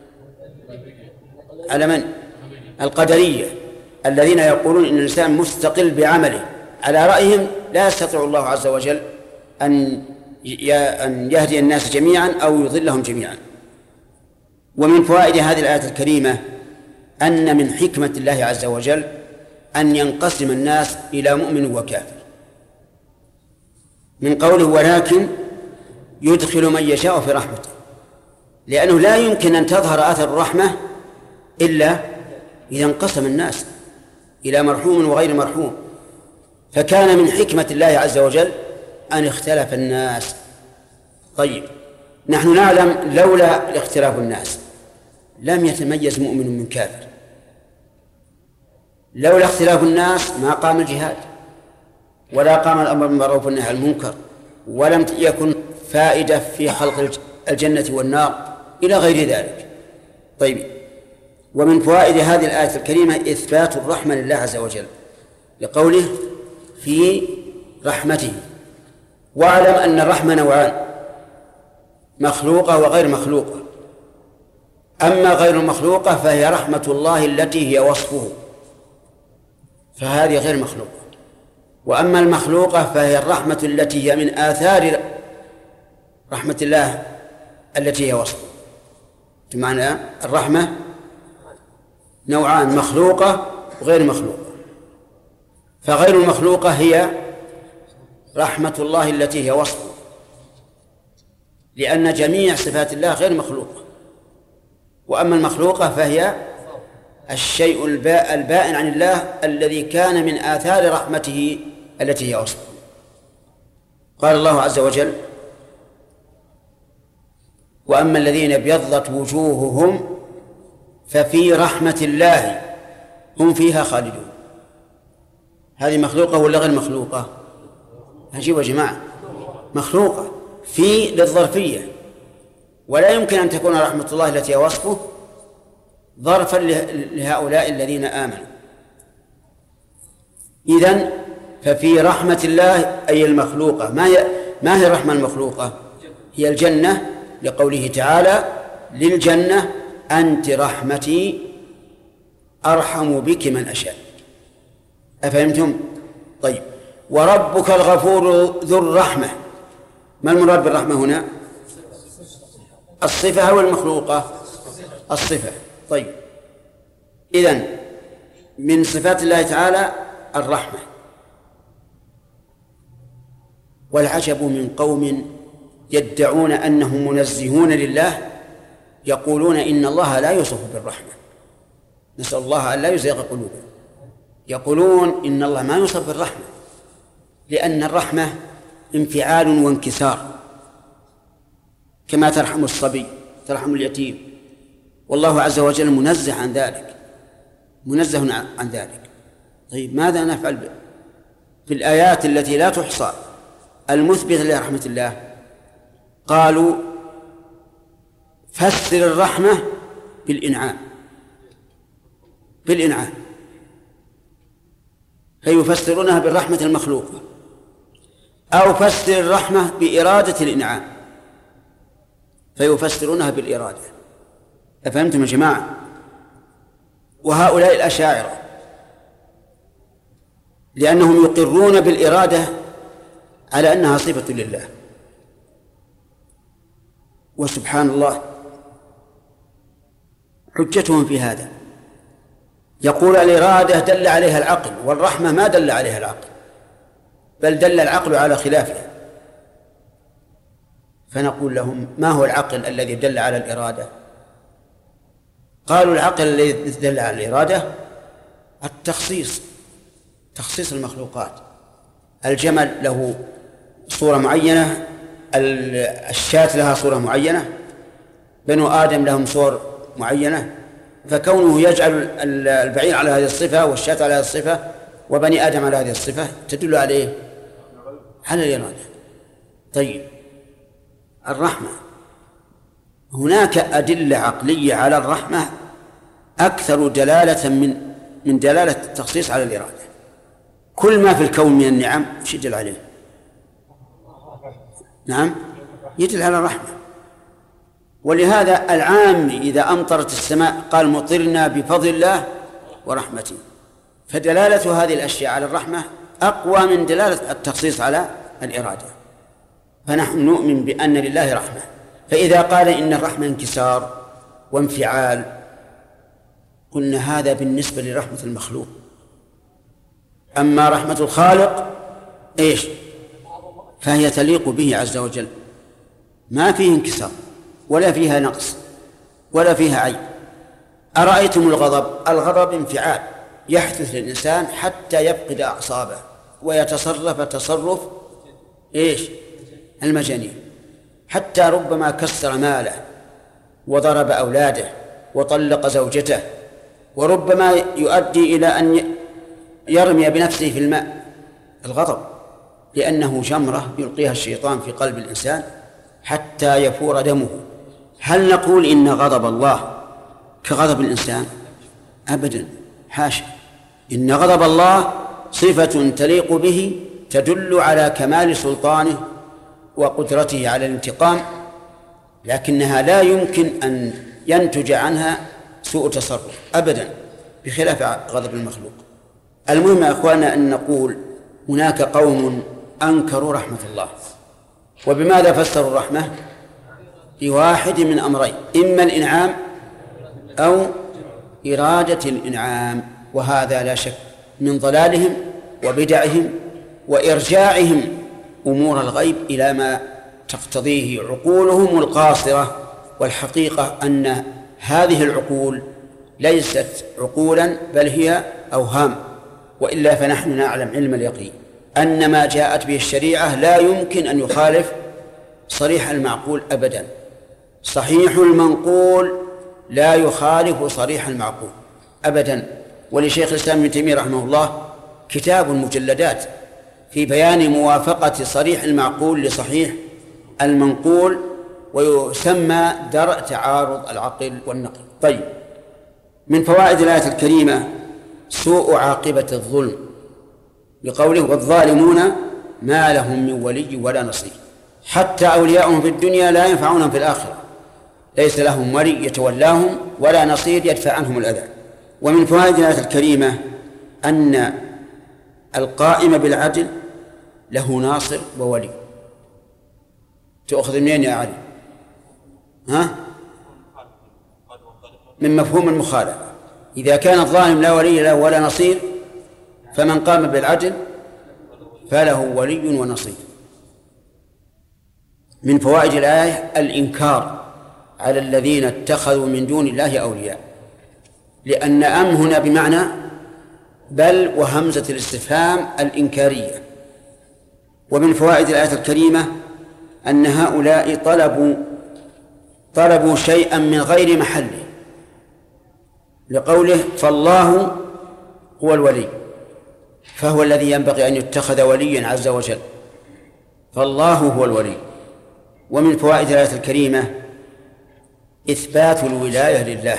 على من؟ القدرية الذين يقولون إن الإنسان مستقل بعمله. على رأيهم لا يستطيع الله عز وجل أن يهدي الناس جميعا أو يضلهم جميعا. ومن فوائد هذه الآية الكريمة أن من حكمة الله عز وجل أن ينقسم الناس إلى مؤمن وكافر، من قوله ولكن يدخل من يشاء في رحمته، لأنه لا يمكن أن تظهر آثار الرحمة إلا إذا انقسم الناس إلى مرحوم وغير مرحوم. فكان من حكمة الله عز وجل أن اختلف الناس. طيب، نحن نعلم لولا اختلاف الناس لم يتميز مؤمن من كافر، لولا اختلاف الناس ما قام الجهاد ولا قام الأمر بالمعروف والنهي عن المنكر، ولم يكن فائدة في خلق الجنة والنار إلى غير ذلك. طيب، ومن فوائد هذه الآية الكريمة إثبات الرحمة لله عز وجل لقوله في رحمته. واعلم أن الرحمة نوعان، مخلوقة وغير مخلوقة. أما غير المخلوقة فهي رحمة الله التي هي وصفه، فهذه غير مخلوقة. وأما المخلوقة فهي الرحمة التي هي من آثار رحمة الله التي هي وصفه. بمعنى الرحمة نوعان، مخلوقة وغير مخلوقة. فغير المخلوقة هي رحمة الله التي هي وصفه، لأن جميع صفات الله غير مخلوقة. وأما المخلوقة فهي الشيء البائن عن الله الذي كان من آثار رحمته التي هي وصفه. قال الله عز وجل وأما الذين ابيضت وجوههم ففي رحمة الله هم فيها خالدون. هذه مخلوقة ولا غير مخلوقة؟ عجيب يا جماعة، مخلوقة في للظرفية، ولا يمكن أن تكون رحمة الله التي وصفه ظرفا لهؤلاء الذين آمنوا. إذن ففي رحمة الله أي المخلوقة. ما هي ما هي الرحمة المخلوقة؟ هي الجنة، لقوله تعالى للجنة أنت رحمتي أرحم بك من أشاء. أفهمتم؟ طيب، وربك الغفور ذو الرحمة. ما المراد بالرحمة هنا؟ الصفة أو المخلوقة؟ الصفة. طيب، إذن من صفات الله تعالى الرحمة. والعجب من قوم يدعون أنهم منزهون لله يقولون إن الله لا يوصف بالرحمة. نسأل الله أن لا يزيغ قلوبهم. يقولون إن الله ما يوصف بالرحمة، لأن الرحمة انفعال وانكسار، كما ترحم الصبي ترحم اليتيم، والله عز وجل منزه عن ذلك، منزه عن ذلك. طيب، ماذا نفعل في الآيات التي لا تحصى المثبتة لرحمة الله؟ قالوا فسر الرحمة بالإنعام، بالإنعام، فيفسرونها بالرحمة المخلوقة، أو فسر الرحمة بإرادة الإنعام فيفسرونها بالإرادة. أفهمتم يا جماعة؟ وهؤلاء الأشاعرة لأنهم يقرون بالإرادة على أنها صفة لله، وسبحان الله حجتهم في هذا يقول الإرادة دل عليها العقل، والرحمة ما دل عليها العقل، بل دل العقل على خلافها. فنقول لهم ما هو العقل الذي دل على الإرادة؟ قالوا العقل الذي دل على الإرادة التخصيص، تخصيص المخلوقات. الجمل له صورة معينة، الشاة لها صورة معينة، بنو آدم لهم صور معينة، فكونه يجعل البعير على هذه الصفة والشاة على هذه الصفة وبني آدم على هذه الصفة تدل عليه على الإرادة. طيب، الرحمة هناك أدلة عقلية على الرحمة أكثر دلالة من من دلالة التخصيص على الإرادة. كل ما في الكون من النعم وش يدل عليه؟ نعم، يدل على الرحمة. ولهذا العام إذا أمطرت السماء قال مطرنا بفضل الله ورحمته، فدلالة هذه الأشياء على الرحمة أقوى من دلالة التخصيص على الإرادة. فنحن نؤمن بأن لله رحمة. فإذا قال إن الرحمة انكسار وانفعال قلنا هذا بالنسبة لرحمة المخلوق، أما رحمة الخالق إيش؟ فهي تليق به عز وجل، ما فيه انكسار ولا فيها نقص ولا فيها عيب. أرأيتم الغضب؟ الغضب انفعال يحدث للإنسان حتى يفقد أعصابه ويتصرف تصرف إيش؟ المجانين، حتى ربما كسر ماله وضرب أولاده وطلق زوجته، وربما يؤدي إلى أن يرمي بنفسه في الماء. الغضب لأنه جمرة يلقيها الشيطان في قلب الإنسان حتى يفور دمه. هل نقول إن غضب الله كغضب الإنسان؟ أبدا، حاشا. إن غضب الله صفة تليق به تدل على كمال سلطانه وقدرته على الانتقام، لكنها لا يمكن أن ينتج عنها سوء تصرف أبدا، بخلاف غضب المخلوق. المهم يا أخوانا أن نقول هناك قوم أنكروا رحمة الله. وبماذا فسروا الرحمة؟ بواحد من أمرين، إما الإنعام أو إرادة الإنعام، وهذا لا شك من ضلالهم وبدعهم وإرجاعهم أمور الغيب إلى ما تقتضيه عقولهم القاصرة. والحقيقة أن هذه العقول ليست عقولا بل هي أوهام، وإلا فنحن نعلم علم اليقين أن ما جاءت به الشريعة لا يمكن أن يخالف صريح المعقول أبدا. صحيح المنقول لا يخالف صريح المعقول أبدا. ولشيخ الإسلام ابن تيمية رحمه الله كتاب مجلدات في بيان موافقة صريح المعقول لصحيح المنقول، ويسمى درء تعارض العقل والنقل. طيب، من فوائد الآية الكريمة سوء عاقبة الظلم، بقوله والظالمون ما لهم من ولي ولا نصير. حتى أولياءهم في الدنيا لا ينفعونهم في الآخرة، ليس لهم ولي يتولاهم ولا نصير يدفع عنهم الأذى. ومن فوائد الآية الكريمة أن القائم بالعدل له ناصر وولي. تأخذ منين يا علي؟ ها؟ من مفهوم المخالفة. إذا كان الظالم لا ولي له ولا نصير، فمن قام بالعدل فله ولي ونصير. من فوائد الآية الإنكار على الذين اتخذوا من دون الله أولياء، لأن أم هنا بمعنى بل وهمزة الاستفهام الإنكارية. ومن فوائد الآية الكريمة أن هؤلاء طلبوا طلبوا شيئا من غير محله، لقوله فالله هو الولي، فهو الذي ينبغي أن يتخذ وليا عز وجل، فالله هو الولي. ومن فوائد الآية الكريمة إثبات الولاية لله،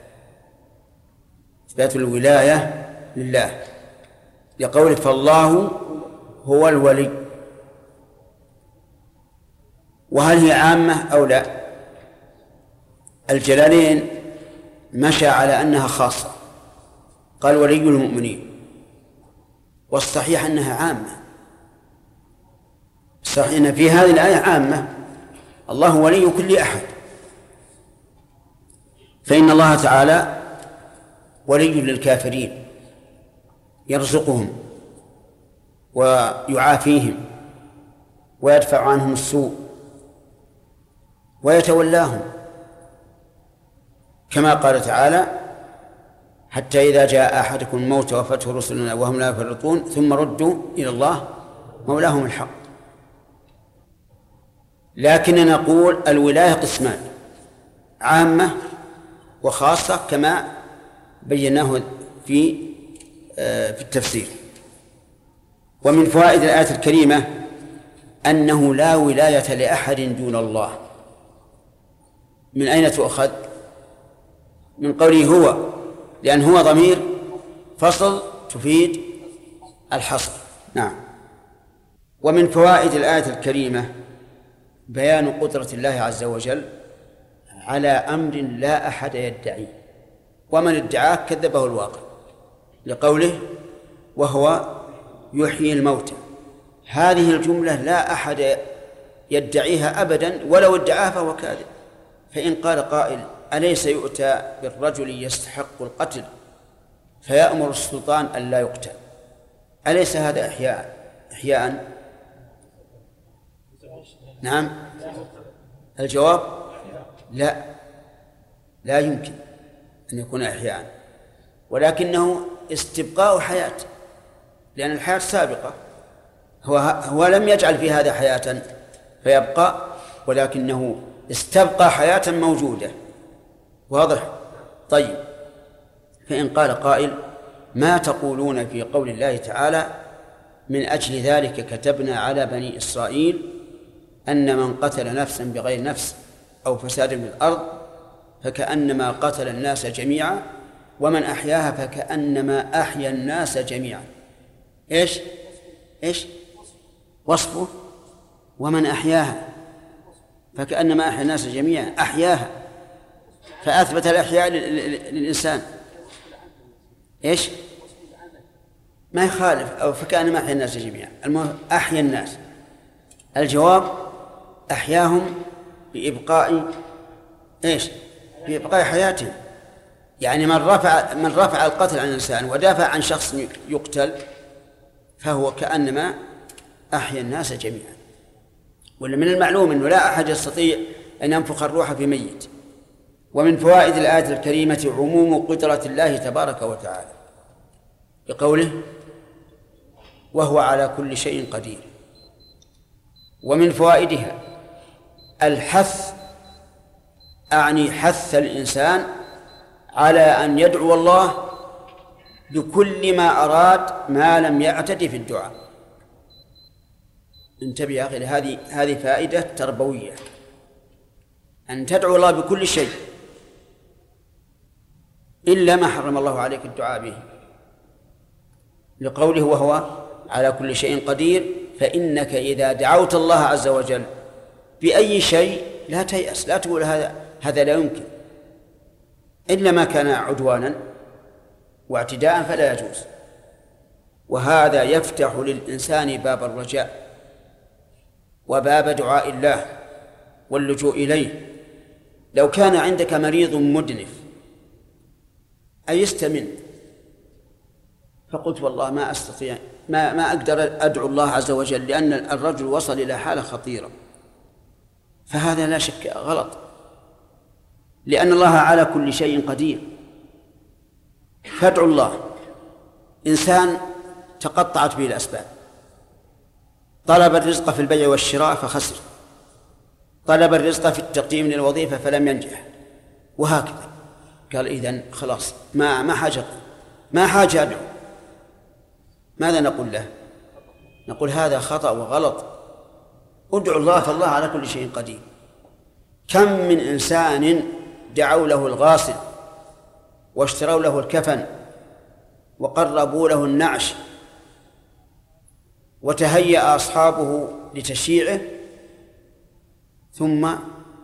إثبات الولاية لله لقوله فالله هو الولي. وهل هي عامة أو لا؟ الجلالين مشى على أنها خاصة، قال ولي المؤمنين، والصحيح أنها عامة. الصحيح أن في هذه الآية عامة، الله ولي كل أحد، فإن الله تعالى ولي للكافرين يرزقهم ويعافيهم ويدفع عنهم السوء ويتولاهم، كما قال تعالى حتى إذا جاء أحدكم الموت وفته رسلنا وهم لا يفرطون ثم ردوا إلى الله مولاهم الحق. لكن نقول الولاية قسمان، عامة وخاصة كما بيناه في في التفسير. ومن فوائد الآية الكريمة أنه لا ولاية لأحد دون الله. من أين تؤخذ؟ من قوله هو، لأن هو ضمير فصل تفيد الحصر. نعم. ومن فوائد الآية الكريمة بيان قدرة الله عز وجل على أمر لا أحد يدعيه، ومن ادعاه كذبه الواقع، لقوله وهو يحيي الموتى. هذه الجملة لا أحد يدعيها أبدا، ولو ادعاه فهو كاذب. فإن قال قائل أليس يؤتى بالرجل يستحق القتل فيأمر السلطان أن لا يقتل، أليس هذا إحياء إحياء؟ نعم. الجواب لا، لا يمكن أن يكون إحياء، ولكنه استبقاء حياة، لأن الحياة سابقة. هو هو لم يجعل في هذا حياة فيبقى، ولكنه استبقى حياة موجودة. واضح؟ طيب، فإن قال قائل ما تقولون في قول الله تعالى من أجل ذلك كتبنا على بني إسرائيل أن من قتل نفسا بغير نفس أو فساد في الأرض فكأنما قتل الناس جميعا ومن أحياها فكأنما أحيا الناس جميعا. إيش إيش وصفه؟ ومن أحياها فكأنما أحيا الناس جميعا، أحياها، فأثبت الإحياء للإنسان. إيش ما يخالف، أو فكأنما أحيا الناس جميعا، المهم أحيا الناس. الجواب أحياهم بإبقاء إيش بإبقاء حياتهم. يعني من رفع من رفع القتل عن الإنسان ودافع عن شخص يقتل فهو كأنما أحيا الناس جميعا. ولا من المعلوم أنه لا أحد يستطيع أن ينفخ الروح في ميت. ومن فوائد الآية الكريمة عموم قدرة الله تبارك وتعالى بقوله وهو على كل شيء قدير. ومن فوائدها الحث، أعني حث الإنسان على أن يدعو الله بكل ما أراد ما لم يعتد في الدعاء. انتبه يا أخي، هذه هذه فائدة تربوية، أن تدعو الله بكل شيء إلا ما حرم الله عليك الدعاء به، لقوله وهو على كل شيء قدير. فإنك إذا دعوت الله عز وجل بأي شيء لا تيأس، لا تقول هذا هذا لا يمكن، إلا ما كان عدوانا واعتداء فلا يجوز. وهذا يفتح للإنسان باب الرجاء وباب دعاء الله واللجوء إليه. لو كان عندك مريض مدنف أيست منه فقلت والله ما أستطيع ما ما أقدر أدعو الله عز وجل لأن الرجل وصل إلى حالة خطيرة، فهذا لا شك غلط، لأن الله على كل شيء قدير. فادعو الله. إنسان تقطعت به الأسباب، طلب الرزق في البيع والشراء فخسر، طلب الرزق في التقديم للوظيفة فلم ينجح، وهكذا. قال إذن خلاص ما ما حاجة ما حاجة أدعو. ماذا نقول له؟ نقول هذا خطأ وغلط، ادعو الله فالله على كل شيء قدير. كم من إنسان دعوا له الغاسل واشتروا له الكفن وقربوا له النعش وتهيأ أصحابه لتشييعه ثم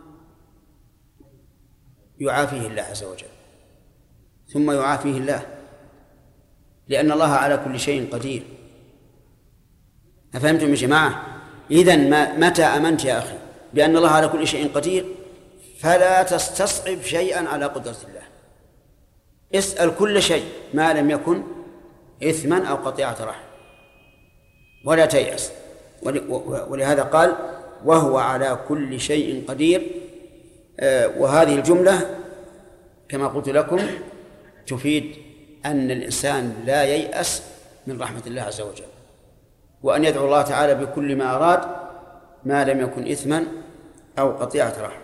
يعافيه الله عز وجل، ثم يعافيه الله، لأن الله على كل شيء قدير. أفهمتم يا جماعة؟ إذن ما متى أمنت يا أخي بأن الله على كل شيء قدير فلا تستصعب شيئا على قدرة الله. اسأل كل شيء ما لم يكن إثما أو قطيعة رحم، ولا تيأس. ولهذا قال وهو على كل شيء قدير. وهذه الجملة كما قلت لكم تفيد أن الإنسان لا ييأس من رحمة الله عز وجل، وأن يدعو الله تعالى بكل ما أراد ما لم يكن إثما أو قطيعة رحم.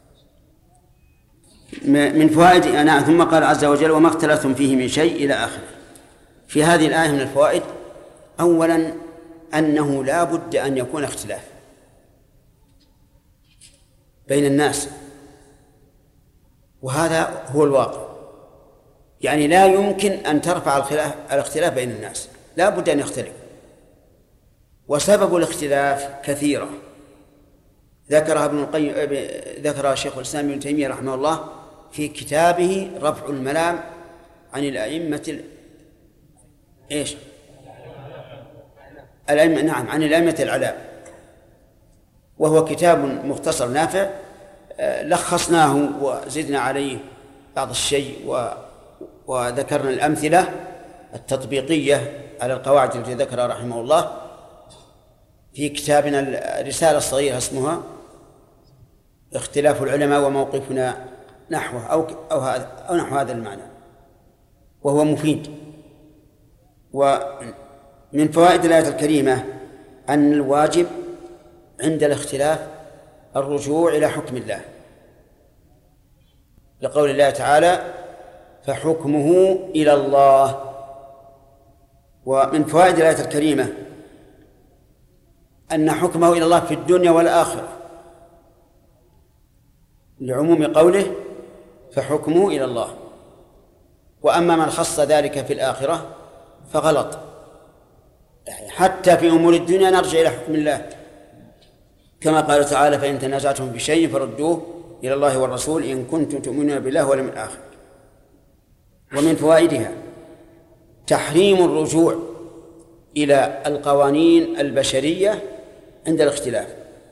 من فوائد أنا ثم قال عز وجل وما اختلفتم فيه من شيء إلى آخره. في هذه الآية من الفوائد أولا أنه لا بد أن يكون اختلاف بين الناس، وهذا هو الواقع. يعني لا يمكن أن ترفع الاختلاف بين الناس لا بد أن يختلف. وسبب الاختلاف كثيرة ذكرها ابن القيم، ذكرها شيخ الإسلام ابن تيمية رحمه الله في كتابه رفع الملام عن الأئمة ال... إيش الأئمة نعم عن الأئمة الأعلام، وهو كتاب مختصر نافع، لخصناه وزدنا عليه بعض الشيء و... وذكرنا الأمثلة التطبيقية على القواعد التي ذكرها رحمه الله في كتابنا الرسالة الصغيرة اسمها اختلاف العلماء وموقفنا نحوه أو أو هذا أو نحو هذا المعنى، وهو مفيد. ومن فوائد الآية الكريمة أن الواجب عند الاختلاف الرجوع إلى حكم الله، لقول الله تعالى فحكمه إلى الله. ومن فوائد الآية الكريمة أن حكمه إلى الله في الدنيا والآخرة، لعموم قوله فحكمه إلى الله. وأما من خص ذلك في الآخرة فغلط، حتى في أمور الدنيا نرجع إلى حكم الله، كما قال تعالى فإن تنازعتم بشيء فردوه إلى الله والرسول إن كنتم تؤمنون بالله واليوم الآخر. ومن فوائدها تحريم الرجوع إلى القوانين البشرية عند الاختلاف،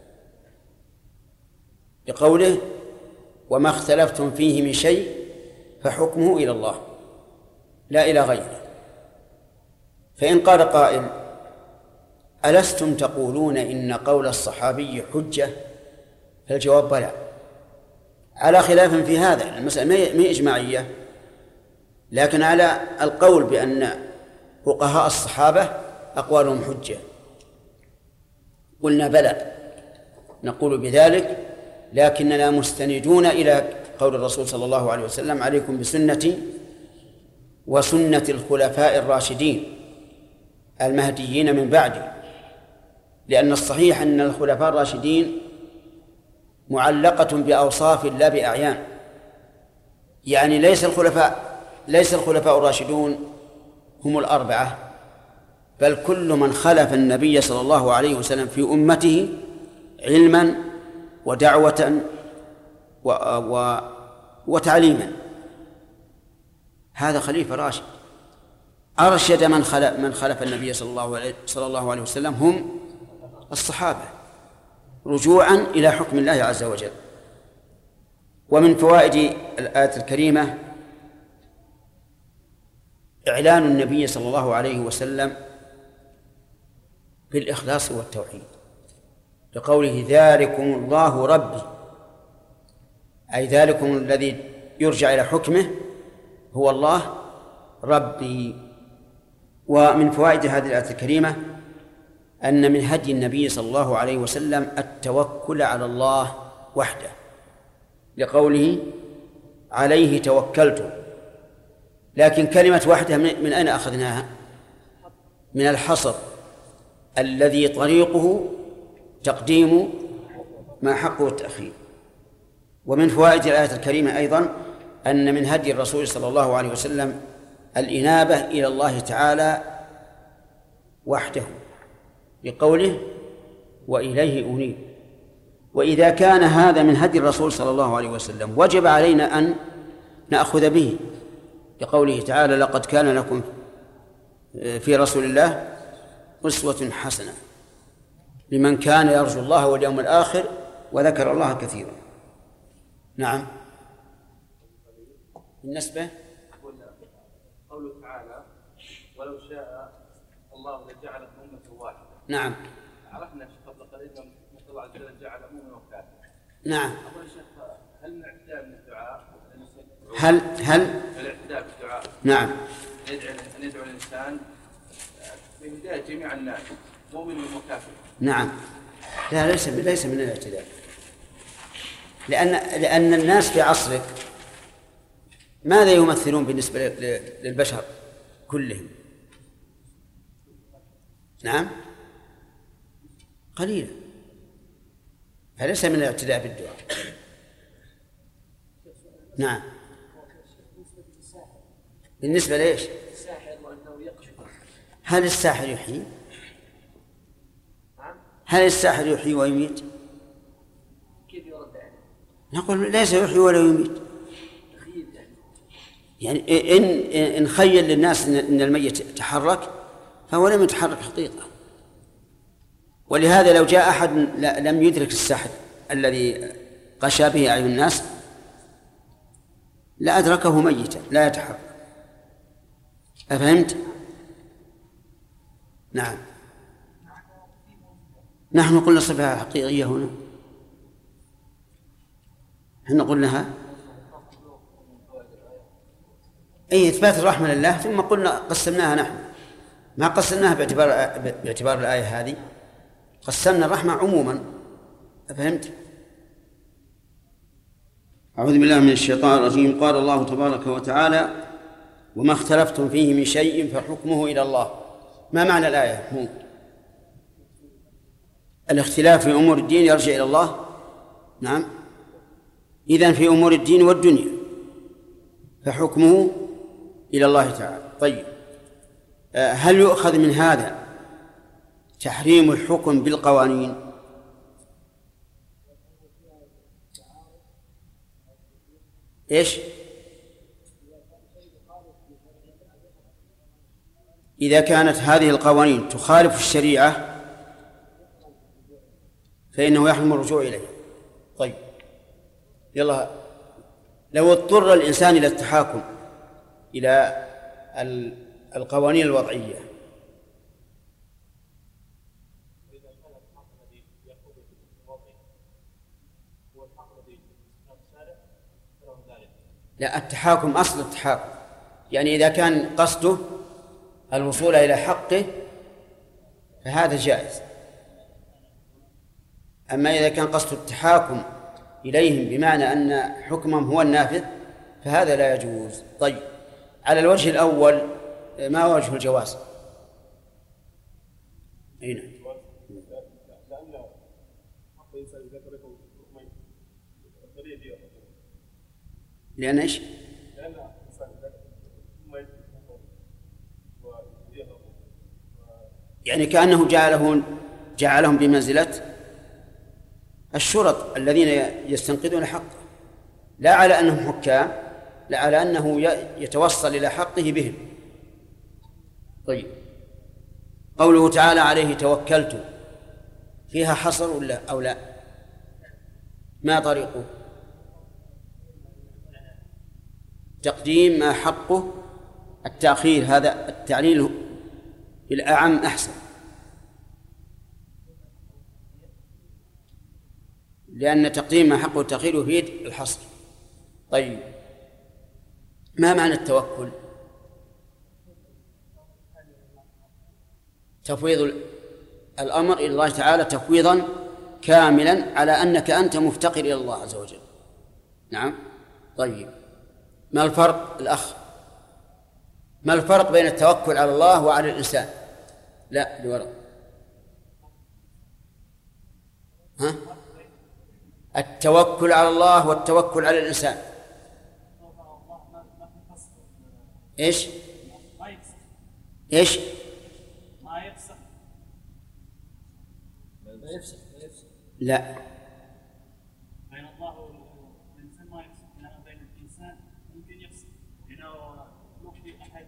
بقوله وما اختلفتم فيه من شيء فحكمه إلى الله لا إلى غيره. فإن قال قائل ألستم تقولون إن قول الصحابي حجة؟ فالجواب بلى، على خلاف في هذا، المسألة ما هي إجماعية، لكن على القول بأن فقهاء الصحابة أقوالهم حجة قلنا بلى، نقول بذلك، لكننا مستندون إلى قول الرسول صلى الله عليه وسلم عليكم بسنتي وسنة الخلفاء الراشدين المهديين من بعدي، لأن الصحيح أن الخلفاء الراشدين معلقة بأوصاف لا بأعيان، يعني ليس الخلفاء ليس الخلفاء الراشدون هم الأربعة، بل كل من خلف النبي صلى الله عليه وسلم في أمته علما ودعوة و... و... وتعليما، هذا خليفة راشد. أرشد من خلف من خلف النبي صلى الله عليه صلى الله عليه وسلم هم الصحابة، رجوعا إلى حكم الله عز وجل. ومن فوائد الآية الكريمة إعلان النبي صلى الله عليه وسلم بالإخلاص والتوحيد، لقوله ذلكم الله ربي، أي ذلكم الذي يرجع إلى حكمه هو الله ربي. ومن فوائد هذه الآية الكريمة أن من هدي النبي صلى الله عليه وسلم التوكل على الله وحده، لقوله عليه توكلت. لكن كلمة وحده من أين أخذناها؟ من الحصر الذي طريقه تقديم ما حقه التأخير. ومن فوائد الآية الكريمة أيضا أن من هدي الرسول صلى الله عليه وسلم الإنابة إلى الله تعالى وحده، بقوله وإليه أنيب. وإذا كان هذا من هدي الرسول صلى الله عليه وسلم وجب علينا أن نأخذ به، بقوله تعالى لقد كان لكم في رسول الله أسوة حسنة لمن كان يرجو الله واليوم الآخر وذكر الله كثيرا. نعم. بالنسبة قوله تعالى ولو شاء الله لجعلكم أمة واحدة. نعم. عرفنا قبل قليل أن الله عز وجل جعل مؤمن وكافر. نعم. أقول شيخ هل من الاعتداء من الدعاء؟ هل هل الاعتداء بالدعاء. نعم. يدعو أن يدعو الإنسان بهداية جميع الناس مؤمن وكافر. نعم. لا ليس ليس من الاعتداء، لأن لأن الناس في عصرك ماذا يمثلون بالنسبة للبشر كلهم؟ نعم قليلا، فليس من الاعتداء بالدعاء. نعم. بالنسبة ليش؟ هل الساحر يحيي؟ هل الساحر يحيي ويميت؟ كيف يرد عليه؟ نقول ليس يحيي ولا يميت. يعني إن إن خيل للناس إن الميت يتحرك فهو لم يتحرك حقيقة. ولهذا لو جاء أحد لم يدرك السحر الذي غشى به أعين الناس لا أدركه ميتا لا يتحرك. أفهمت؟ نعم. نحن قلنا صفة حقيقية هنا، احنا قلناها أي إثبات الرحمة لله، ثم قلنا قسمناها نحن، ما قسمناها باعتبار باعتبار الآية هذه، قسمنا الرحمة عموما. أفهمت؟ أعوذ بالله من الشيطان الرجيم. قال الله تبارك وتعالى: وما اختلفتم فيه من شيء فحكمه إلى الله. ما معنى الآية؟ هو الاختلاف في أمور الدين يرجع إلى الله. نعم. إذن في أمور الدين والدنيا فحكمه إلى الله تعالى. طيب، هل يؤخذ من هذا تحريم الحكم بالقوانين؟ إيش؟ إذا كانت هذه القوانين تخالف الشريعة فإنه يحرم الرجوع إليها. طيب، يلا، لو اضطر الإنسان إلى التحاكم إلى القوانين الوضعية لا، التحاكم أصل التحاكم، يعني إذا كان قصده الوصول إلى حقه فهذا جائز. أما إذا كان قصد التحاكم إليهم بمعنى أن حكمهم هو النافذ فهذا لا يجوز. طيب، على الوجه الأول ما وجه الجواز؟ هنا لأن إيش؟ يعني كأنه جعلهم جعلهم بمنزلة الشرط الذين يستنقذون حقه، لا على أنهم حكام، لا على أنه يتوصل إلى حقه بهم. طيب، قوله تعالى: عليه توكلت، فيها حصر ولا أو لا؟ ما طريقه؟ تقديم ما حقه التأخير، هذا التعليل بالأعم أحسن، لأن تقديم ما حقه التأخير يفيد الحصر. طيب، ما معنى التوكل؟ تفويض الأمر إلى الله تعالى تفويضا كاملا على أنك أنت مفتقر إلى الله عز وجل. نعم. طيب، ما الفرق الأخ؟ ما الفرق بين التوكل على الله وعلى الإنسان؟ لا، لورا. ها؟ التوكل على الله والتوكل على الإنسان إيش؟ إيش؟ ما يفسخ. ما يفسخ. لا، بين الله والإنسان ما يفسخ، لأن بين الإنسان ممكن يفسخ، لأنه يخفي أحد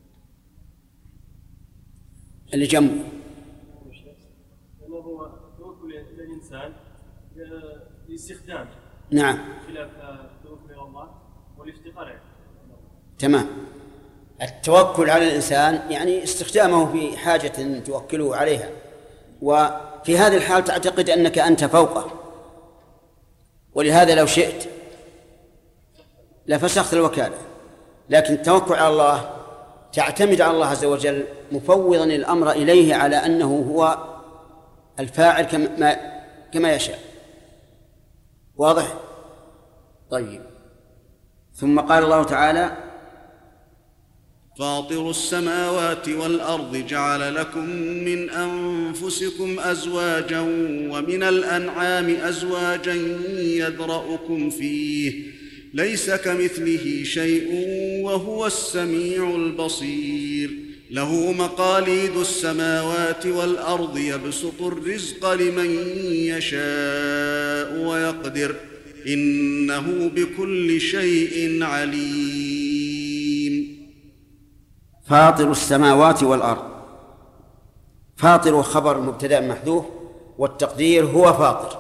اللي جنبه. لأنه هو توكل الإنسان لاستخدام. نعم. خلاف التوكل على الله والافتقار. تمام. التوكل على الإنسان يعني استخدامه في حاجة توكله عليها، وفي هذه الحال تعتقد أنك أنت فوقه، ولهذا لو شئت لفسخت الوكالة. لكن التوكل على الله تعتمد على الله عز وجل مفوضا الأمر إليه على أنه هو الفاعل كما, كما يشاء. واضح؟ طيب، ثم قال الله تعالى: فاطر السماوات والأرض جعل لكم من أنفسكم أزواجا ومن الأنعام أزواجا يذرأكم فيه ليس كمثله شيء وهو السميع البصير له مقاليد السماوات والأرض يبسط الرزق لمن يشاء ويقدر إنه بكل شيء عليم. فاطر السماوات والأرض. فاطر خبر مبتدأ محذوف، والتقدير هو فاطر.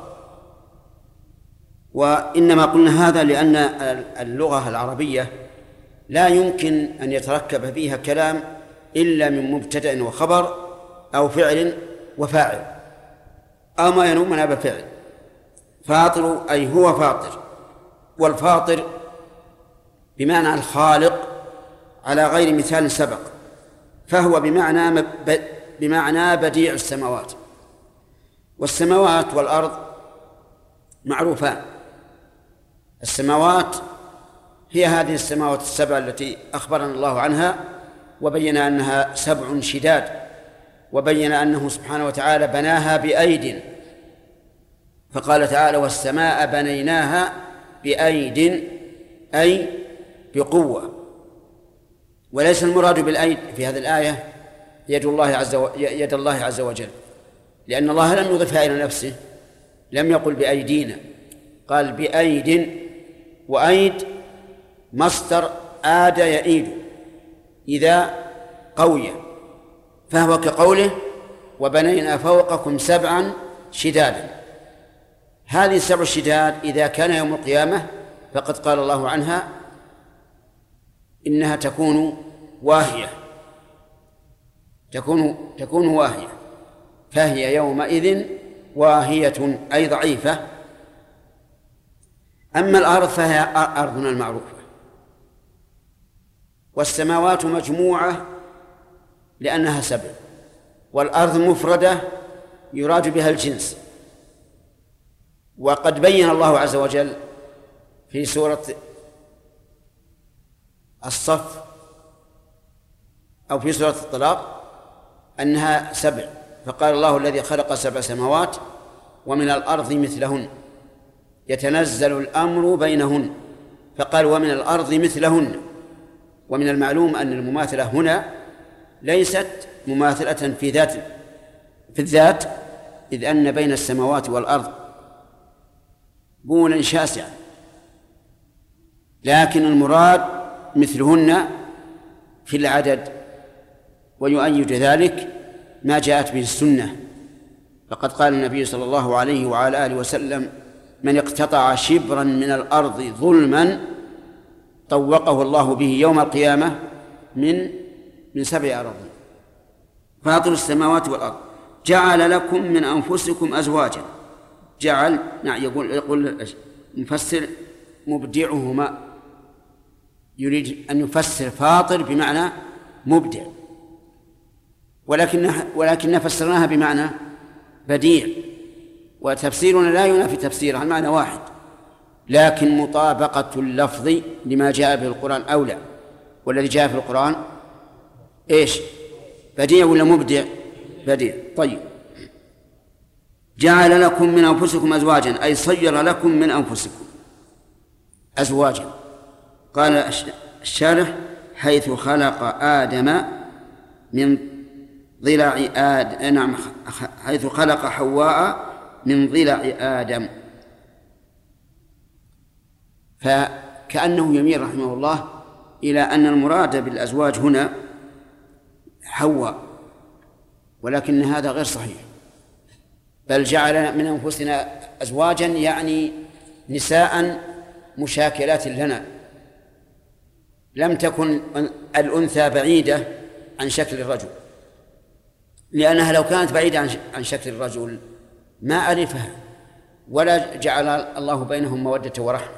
وإنما قلنا هذا لأن اللغة العربية لا يمكن أن يتركب فيها كلام إلا من مبتدأ وخبر أو فعل وفاعل أو ما ينوب من هذا الفعل. فاطر أي هو فاطر، والفاطر بمعنى الخالق على غير مثال سبق، فهو بمعنى بمعنى بديع السماوات. والسماوات والأرض معروفان. السماوات هي هذه السماوات السبع التي أخبرنا الله عنها، وبين أنها سبع شداد، وبين أنه سبحانه وتعالى بناها بأيد، فقال تعالى: والسماء بنيناها بأيد، أي بقوة. وليس المراد بالأيد في هذه الآية يد الله عز و... يد الله عز وجل، لأن الله لم يضفها إلى نفسه، لم يقل بأيدينا، قال بأيد. وأيد مصدر آد يئيد إذا قوي، فهو كقوله: وبنينا فوقكم سبعا شدادا. هذه السبع الشداد إذا كان يوم القيامة فقد قال الله عنها إنها تكون واهية، تكون تكون واهية، فهي يومئذ واهية أي ضعيفة. أما الأرض فهي أرضنا المعروفة. والسماوات مجموعة لأنها سبع، والأرض مفردة يراد بها الجنس. وقد بين الله عز وجل في سورة الصف أو في سورة الطلاق أنها سبع، فقال: الله الذي خلق سبع سماوات ومن الأرض مثلهن يتنزل الأمر بينهن، فقال: ومن الأرض مثلهن. ومن المعلوم أن المماثلة هنا ليست مماثلة في ذات في الذات، إذ أن بين السماوات والأرض بونا شاسعا، لكن المراد مثلهن في العدد. ويؤيد ذلك ما جاءت به السنة، فقد قال النبي صلى الله عليه وعلى آله وسلم: من اقتطع شبرا من الأرض ظلما طوقه الله به يوم القيامة من من سبع أراضين. فاطر السماوات والأرض جعل لكم من أنفسكم أزواجا. جعل نعم يقول يقول مفسر مبدعهما، يريد أن يفسر فاطر بمعنى مبدع، ولكن ولكن فسرناها بمعنى بديع، وتفسيرنا لا ينافي تفسيرها، المعنى واحد، لكن مطابقة اللفظ لما جاء به القرآن أولى. والذي جاء في القرآن إيش؟ بديع ولا مبدع؟ بديع. طيب، جعل لكم من أنفسكم أزواجا أي صير لكم من أنفسكم أزواجا. قال الشارح: حيث خلق آدم من ضلع آدم، نعم، حيث خلق حواء من ضلع آدم. فكأنه يميل رحمه الله إلى أن المراد بالأزواج هنا حواء، ولكن هذا غير صحيح، بل جعل من أنفسنا أزواجا يعني نساء مشاكلات لنا، لم تكن الأنثى بعيدة عن شكل الرجل، لأنها لو كانت بعيدة عن شكل الرجل ما ألفها ولا جعل الله بينهم مودة ورحمة.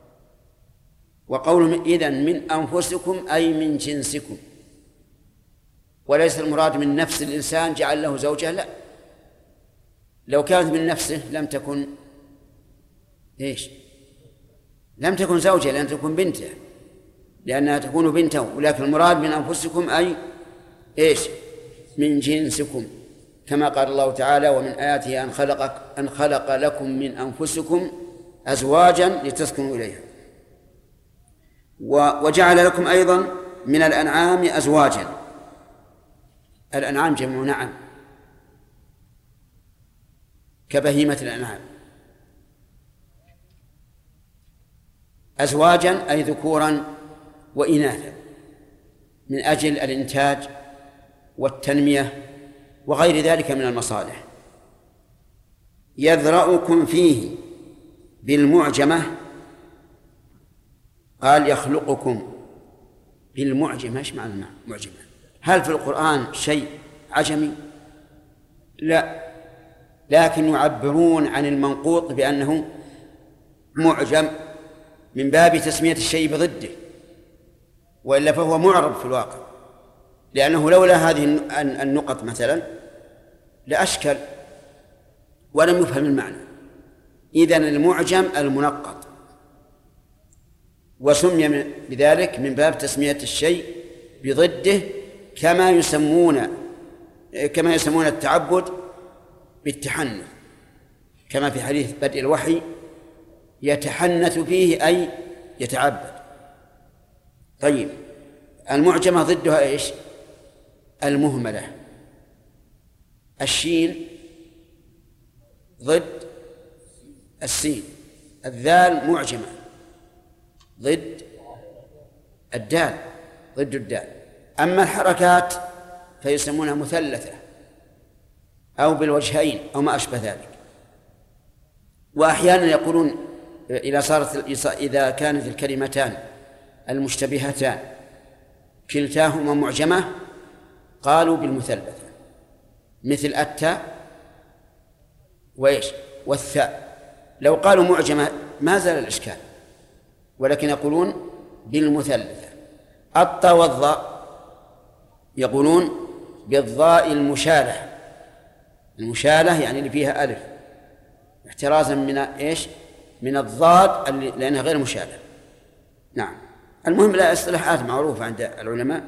وقولهم إذن من أنفسكم أي من جنسكم، وليس المراد من نفس الإنسان جعل له زوجة، لا، لو كانت من نفسه لم تكن إيش؟ لم تكن زوجة، لأن تكون بنته، لأنها تكون بنته. ولكن المراد من أنفسكم أي إيش؟ من جنسكم، كما قال الله تعالى: ومن آياته أن خلق أن خلق لكم من أنفسكم أزواجا لتسكنوا إليها. وجعل لكم أيضا من الأنعام أزواجا، الأنعام جمع نعم كبهيمة الأنعام. أزواجا أي ذكورا وإناثا من أجل الإنتاج والتنمية وغير ذلك من المصالح. يذرأكم فيه بالمعجمة، قال يخلقكم بالمعجمة. ايش معنى معجمة؟ هل في القرآن شيء عجمي؟ لا، لكن يعبرون عن المنقوط بأنه معجم من باب تسمية الشيء بضده، وإلا فهو معرب في الواقع، لأنه لولا هذه النقط مثلا لأشكل ولم يفهم المعنى. إذن المعجم المنقط، وسمي بذلك من باب تسمية الشيء بضده، كما يسمون كما يسمون التعبد بالتحنث، كما في حديث بدء الوحي يتحنث فيه أي يتعبد. طيب المعجمة ضدها إيش؟ المهملة. الشين ضد السين، الذال معجمة ضد الدال، ضد الدال. أما الحركات فيسمونها مثلثة أو بالوجهين أو ما أشبه ذلك. وأحيانا يقولون إذا صارت إذا كانت الكلمتان المشتبهتان كلتاهما معجمة قالوا بالمثلثة، مثل التاء وإيش والثاء. لو قالوا معجمة ما زال الإشكال، ولكن يقولون بالمثلثة. الطاء والضاء يقولون بالضاء المشالة، المشالة يعني اللي فيها ألف، احترازا من إيش؟ من الضاد اللي لأنها غير مشالة. نعم. المهم لا اصطلاحات معروفة عند العلماء.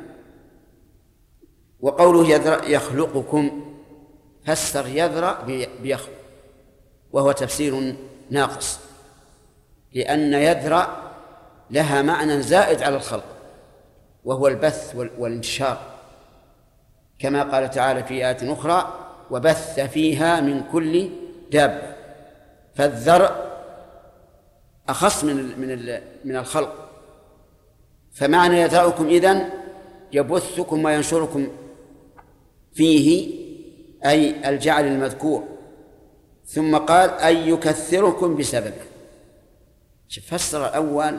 وقوله يذرأ يخلقكم، فسر يذرأ بيخلق، وهو تفسير ناقص، لأن يذرأ لها معنى زائد على الخلق، وهو البث والانتشار، كما قال تعالى في آيات أخرى وبث فيها من كل دابة. فالذرأ أخص من من من الخلق. فمعنى يذرأكم إذن يبثكم وينشركم فيه، أي الجعل المذكور. ثم قال أي يكثركم بسببه. فسر الأول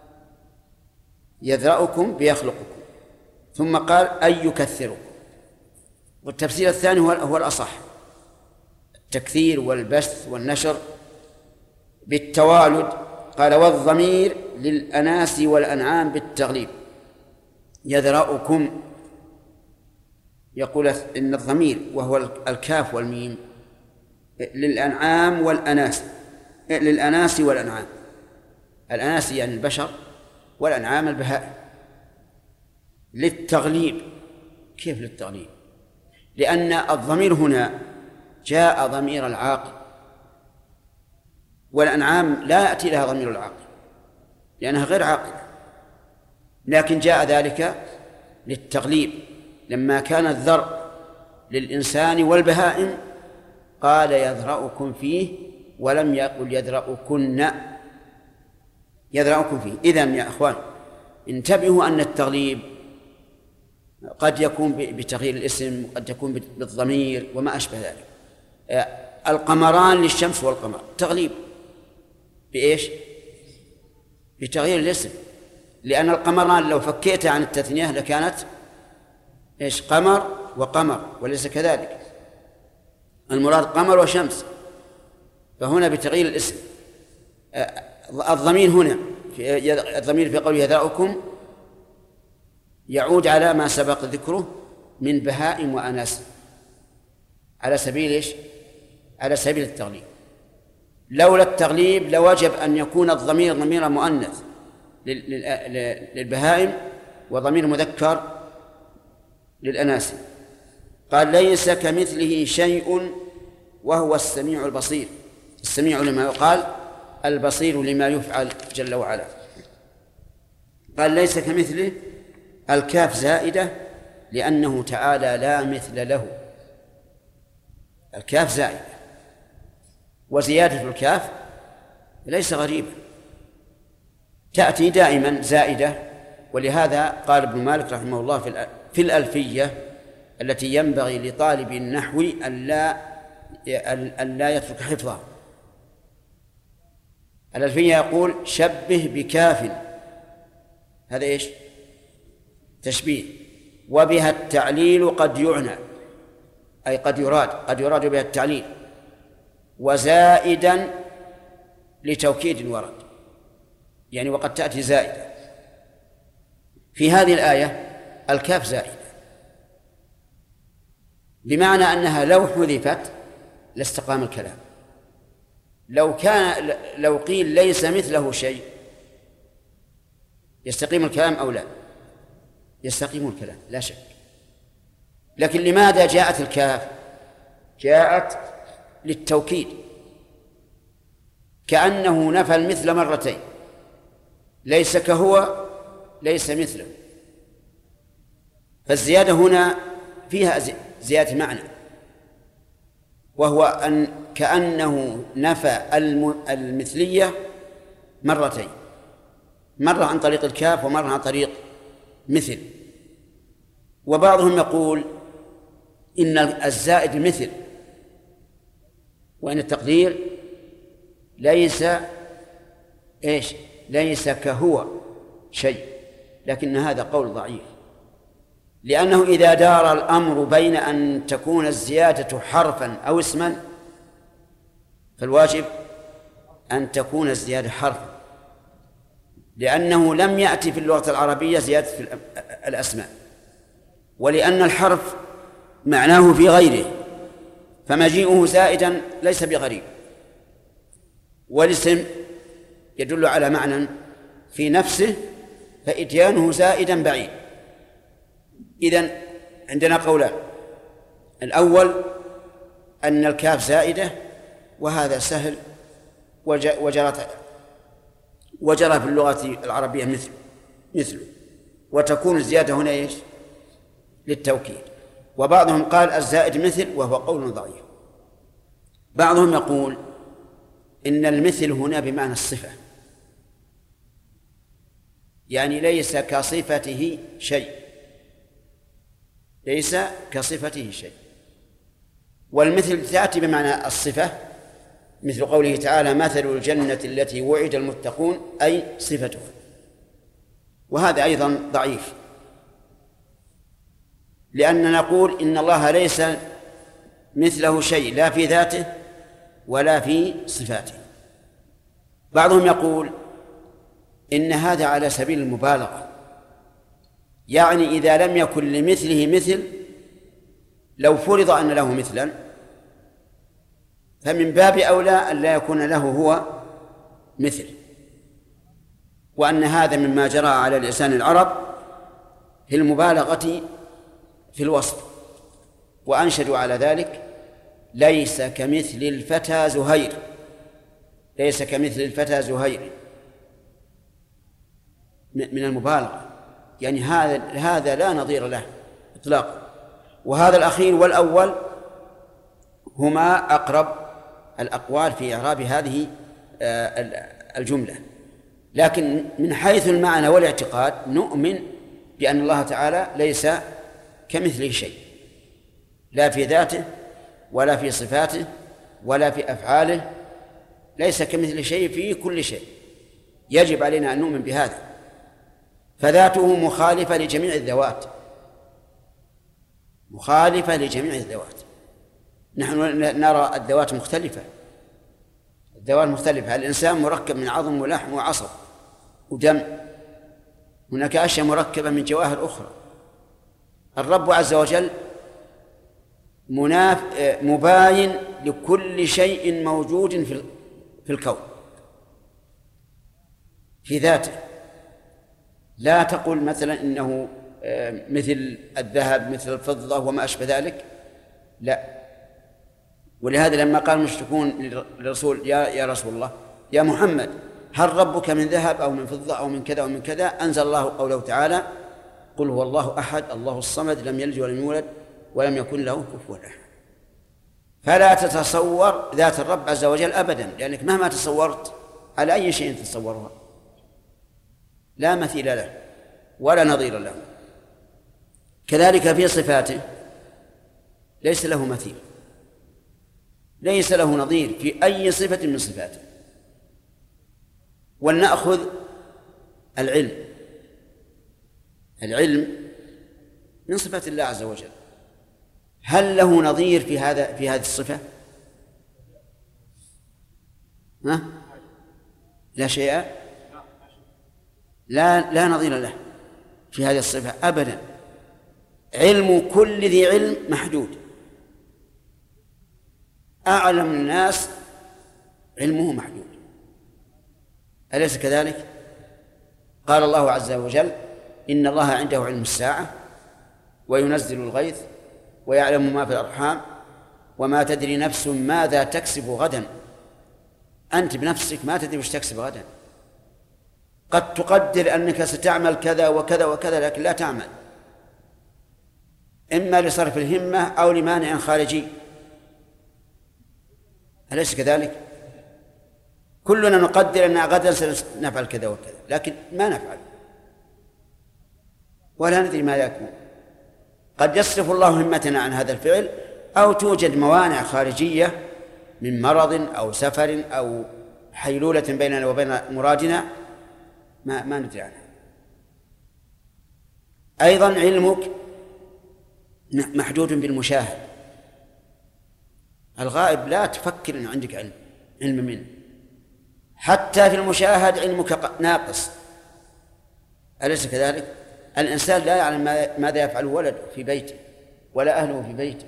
يذرأكم بيخلقكم، ثم قال أي يكثركم. والتفسير الثاني هو الأصح، التكثير والبث والنشر بالتوالد. قال والضمير للأناس والأنعام بالتغليب. يذرأكم يقول إن الضمير وهو الكاف والميم للأنعام والأناس، للأناس والأنعام. الأناس يعني البشر، والأنعام البهائم. للتغليب. كيف للتغليب؟ لأن الضمير هنا جاء ضمير العاقل، والأنعام لا يأتي لها ضمير العاقل لأنها غير عاقلة، لكن جاء ذلك للتغليب. لما كان الذرء للإنسان والبهائم قال يذرأكم فيه، ولم يقل يذرأكن، يذرأكم فيه. إذن يا أخوان انتبهوا أن التغليب قد يكون بتغيير الاسم، قد يكون بالضمير وما أشبه ذلك. القمران للشمس والقمر تغليب بإيش؟ بتغيير الاسم، لأن القمران لو فكيتها عن التثنية لكانت إيش؟ قمر وقمر، وليس كذلك. المراد قمر وشمس، فهنا بتغيير الاسم. الضمير هنا في الضمير في قوله يذرأكم يعود على ما سبق ذكره من بهائم وأناس على سبيل إيش؟ على سبيل التغليب. لولا التغليب لوجب أن يكون الضمير ضمير مؤنث للبهائم وضمير مذكر للأناس. قال ليس كمثله شيء وهو السميع البصير. السميع لما يقال، البصير لما يفعل جل وعلا. قال ليس كمثله، الكاف زائدة لأنه تعالى لا مثل له. الكاف زائدة، وزيادة الكاف ليس غريبا، تأتي دائما زائدة. ولهذا قال ابن مالك رحمه الله في الألفية التي ينبغي لطالب النحو ألا ألا يترك حفظها، الألفية يقول: شبه بكاف، هذا إيش؟ تشبيه. وبها التعليل قد يعنى، أي قد يراد قد يراد بها التعليل، وزائدا لتوكيد ورد، يعني وقد تأتي زائدة. في هذه الآية الكاف زائدة، بمعنى أنها لو حذفت لاستقام الكلام. لو كان لو قيل ليس مثله شيء يستقيم الكلام أو لا؟ يستقيم الكلام لا شك. لكن لماذا جاءت الكاف؟ جاءت للتوكيد، كأنه نفى المثل مرتين، ليس كهو ليس مثله. فالزيادة هنا فيها زيادة معنى، وهو أن كأنه نفى المثلية مرتين، مرة عن طريق الكاف ومرة عن طريق مثل. وبعضهم يقول إن الزائد مثل، وإن التقدير ليس إيش ليس كهو شيء، لكن هذا قول ضعيف، لأنه إذا دار الأمر بين أن تكون الزيادة حرفا أو اسما فالواجب أن تكون الزيادة حرفا، لأنه لم يأتي في اللغة العربية زيادة في الأسماء، ولأن الحرف معناه في غيره، فمجيئه زائدا ليس بغريب. والاسم يدل على معنى في نفسه، فإتيانه زائدا بعيد. إذن عندنا قولان: الأول أن الكاف زائدة، وهذا سهل وجرت وجرى في اللغة العربية مثل مثله، وتكون الزيادة هنا إيش؟ للتوكيد. وبعضهم قال الزائد مثل، وهو قول ضعيف. بعضهم يقول إن المثل هنا بمعنى الصفة، يعني ليس كصفته شيء، ليس كصفته شيء. والمثل تأتي بمعنى الصفة، مثل قوله تعالى: مثل الجنة التي وعد المتقون، أي صفتها. وهذا أيضا ضعيف، لأننا نقول إن الله ليس مثله شيء، لا في ذاته ولا في صفاته. بعضهم يقول إن هذا على سبيل المبالغة، يعني إذا لم يكن لمثله مثل، لو فرض أن له مثلا فمن باب أولى أن لا يكون له هو مثل، وأن هذا مما جرى على لسان العرب في المبالغة في الوصف. وأنشدوا على ذلك: ليس كمثل الفتى زهير، ليس كمثل الفتى زهير، من المبالغة، يعني هذا هذا لا نظير له إطلاقا. وهذا الأخير والأول هما أقرب الأقوال في إعراب هذه الجملة. لكن من حيث المعنى والاعتقاد نؤمن بأن الله تعالى ليس كمثله شيء، لا في ذاته ولا في صفاته ولا في أفعاله، ليس كمثله شيء في كل شيء، يجب علينا أن نؤمن بهذا. فذاته مخالفة لجميع الذوات، مخالفة لجميع الذوات. نحن نرى الذوات مختلفة، الذوات مختلفة. الإنسان مركب من عظم ولحم وعصب ودم، هناك أشياء مركبة من جواهر أخرى. الرب عز وجل مناف مباين لكل شيء موجود في الكون في ذاته. لا تقل مثلا إنه مثل الذهب مثل الفضة وما أشبه ذلك، لا. ولهذا لما قال المشركون للرسول: يا يا رسول الله، يا محمد، هل ربك من ذهب أو من فضة أو من كذا أو من كذا، أنزل الله قوله تعالى: قل هو الله أحد الله الصمد لم يلد ولم يولد ولم يكن له كفوا أحد. فلا تتصور ذات الرب عز وجل أبدا، لأنك مهما تصورت على أي شيء تتصورها لا مثيل له ولا نظير له. كذلك في صفاته ليس له مثيل، ليس له نظير في أي صفة من صفاته. ولنأخذ العلم. العلم من صفات الله عز وجل، هل له نظير في هذا في هذه الصفة؟ ها؟ لا شيء، لا لا نظير له في هذه الصفة أبدا. علم كل ذي علم محدود، أعلم الناس علمه محدود، أليس كذلك؟ قال الله عز وجل إن الله عنده علم الساعة وينزل الغيث ويعلم ما في الأرحام وما تدري نفس ماذا تكسب غدا. أنت بنفسك ما تدري وش تكسب غدا، قد تقدر أنك ستعمل كذا وكذا وكذا لكن لا تعمل، إما لصرف الهمة أو لمانع خارجي، أليس كذلك؟ كلنا نقدر أن غدا سنفعل كذا وكذا لكن ما نفعل ولا ندري ما يكون. قد يصرف الله همتنا عن هذا الفعل أو توجد موانع خارجية من مرض أو سفر أو حيلولة بيننا وبين مرادنا ما, ما ندري عنها. أيضا علمك محدود بالمشاهد، الغائب لا تفكر أن عندك علم علم منه، حتى في المشاهد علمك ناقص، أليس كذلك؟ الإنسان لا يعلم ماذا يفعل ولده في بيته ولا أهله في بيته،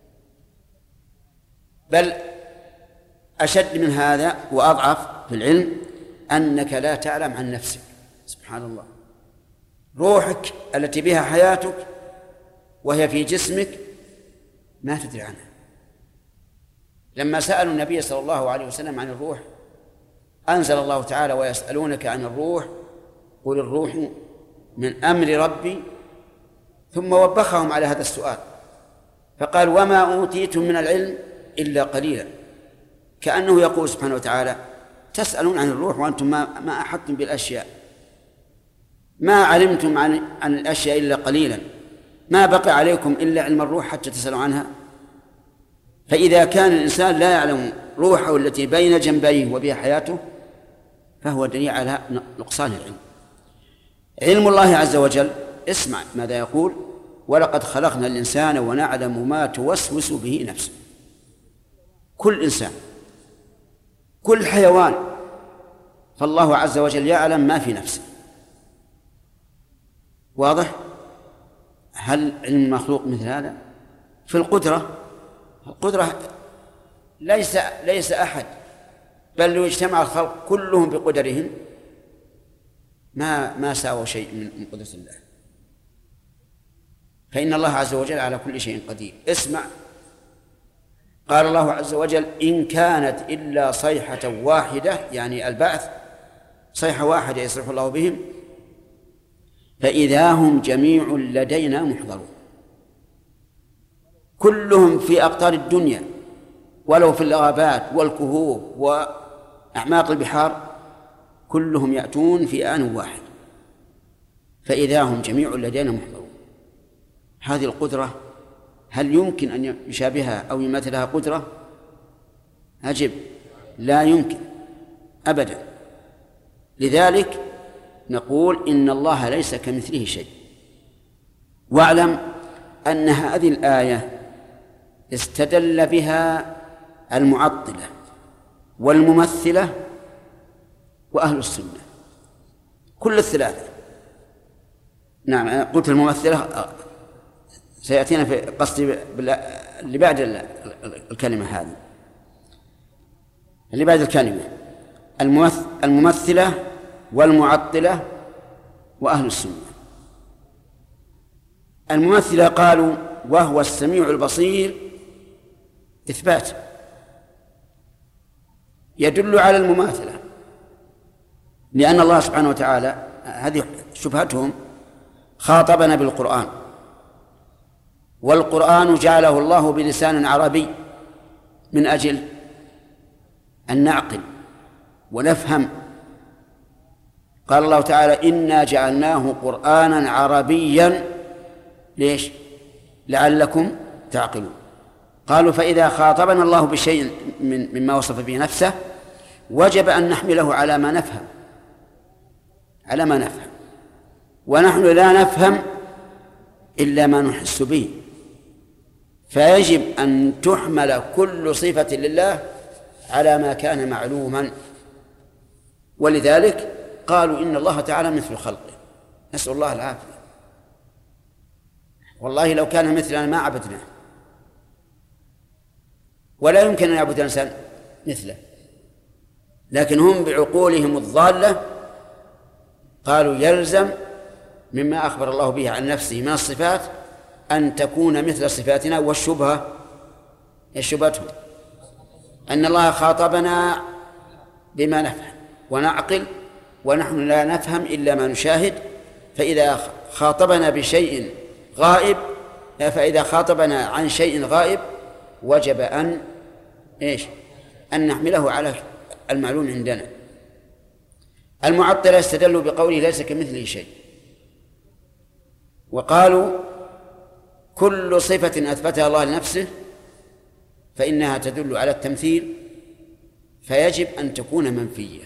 بل أشد من هذا وأضعف في العلم أنك لا تعلم عن نفسك. سبحان الله، روحك التي بها حياتك وهي في جسمك ما تدري عنها. لما سألوا النبي صلى الله عليه وسلم عن الروح أنزل الله تعالى ويسألونك عن الروح قل الروح من أمر ربي، ثم وبخهم على هذا السؤال فقال وما أوتيتم من العلم إلا قليلا، كأنه يقول سبحانه وتعالى تسألون عن الروح وأنتم ما, ما أحطتم بالأشياء، ما علمتم عن, عن الأشياء إلا قليلا، ما بقي عليكم إلا علم الروح حتى تسألوا عنها. فإذا كان الإنسان لا يعلم روحه التي بين جنبيه وبها حياته فهو دليل على نقصان العلم. علم الله عز وجل، اسمع ماذا يقول ولقد خلقنا الإنسان ونعلم ما توسوس به نفسه. كل إنسان كل حيوان فالله عز وجل يعلم ما في نفسه. واضح؟ هل علم المخلوق مثل هذا؟ في القدرة، القدرة ليس ليس أحد بل لو اجتمع الخلق كلهم بقدرهم ما ما ساووا شيء من قدرة الله، فإن الله عز وجل على كل شيء قدير. اسمع، قال الله عز وجل إن كانت إلا صيحة واحدة، يعني البعث صيحة واحدة يصرف الله بهم، فإذا هم جميع لدينا محضرون. كلهم في أقطار الدنيا ولو في الغابات والكهوف وأعماق البحار كلهم يأتون في آن واحد، فإذا هم جميع لدينا محضرون. هذه القدرة هل يمكن أن يشابهها أو يمثلها قدرة؟ أجب، لا يمكن أبدا. لذلك نقول إن الله ليس كمثله شيء. واعلم أن هذه الآية استدل بها المعطلة والممثلة وأهل السنة كل الثلاثة. نعم، قلت الممثلة سيأتينا في قصدي اللي بعد الكلمة هذه، اللي بعد الكلمة الممثلة والمعطلة وأهل السنة. الممثلة قالوا وهو السميع البصير إثبات يدل على المماثلة، لأن الله سبحانه وتعالى هذه شبهتهم خاطبنا بالقرآن، والقرآن جعله الله بلسان عربي من أجل أن نعقل ونفهم. قال الله تعالى: إنا جعلناه قرآنا عربيا ليش؟ لعلكم تعقلون. قالوا: فإذا خاطبنا الله بشيء من مما وصف به نفسه وجب أن نحمله على ما نفهم على ما نفهم ونحن لا نفهم إلا ما نحس به، فيجب أن تحمل كل صفة لله على ما كان معلوما. ولذلك قالوا إن الله تعالى مثل خلقه، نسأل الله العافية. والله لو كان مثلنا ما عبدناه، ولا يمكن أن يعبد الإنسان مثله، لكن هم بعقولهم الضالة قالوا يلزم مما أخبر الله به عن نفسه من الصفات أن تكون مثل صفاتنا. والشبهة شبهتهم أن الله خاطبنا بما نفهم ونعقل ونحن لا نفهم إلا ما نشاهد، فإذا خاطبنا بشيء غائب فإذا خاطبنا عن شيء غائب وجب أن إيش؟ أن نحمله على المعلوم عندنا. المعطلة استدلوا بقوله ليس كمثله شيء، وقالوا كل صفة أثبتها الله لنفسه فإنها تدل على التمثيل، فيجب أن تكون منفية.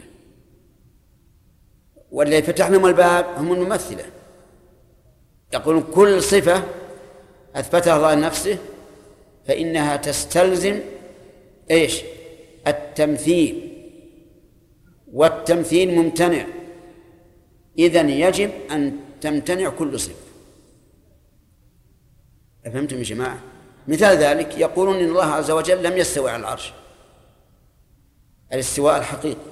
والذي فتح لهم الباب هم الممثلة، يقولون كل صفة أثبتها الله لنفسه فإنها تستلزم إيش؟ التمثيل، والتمثيل ممتنع، إذن يجب أن تمتنع كل صفة. أفهمتم يا جماعة؟ مثال ذلك يقولون إن الله عز وجل لم يستوي على العرش الاستواء الحقيقي،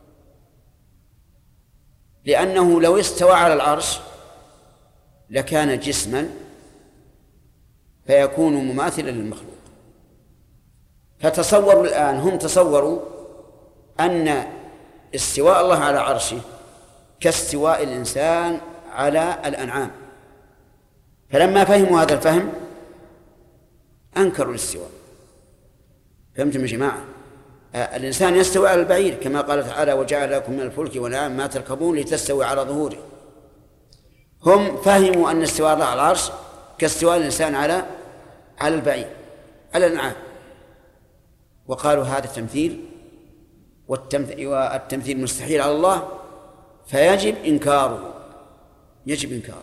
لأنه لو استوى على العرش لكان جسما فيكون مماثلا للمخلوق. فتصوروا الآن، هم تصوروا أن استواء الله على عرشه كاستواء الإنسان على الأنعام، فلما فهموا هذا الفهم أنكروا الاستواء. فهمتم يا جماعة؟ الإنسان يستوي على البعير كما قال تعالى: وجعل لكم من الفلك والأنعام ما تركبون لتستوي على ظهوره. هم فهموا أن استواء الله على العرش كاستواء الإنسان على على البعير على الأنعام، وقالوا هذا تمثيل، والتمثيل مستحيل على الله، فيجب إنكاره يجب إنكاره.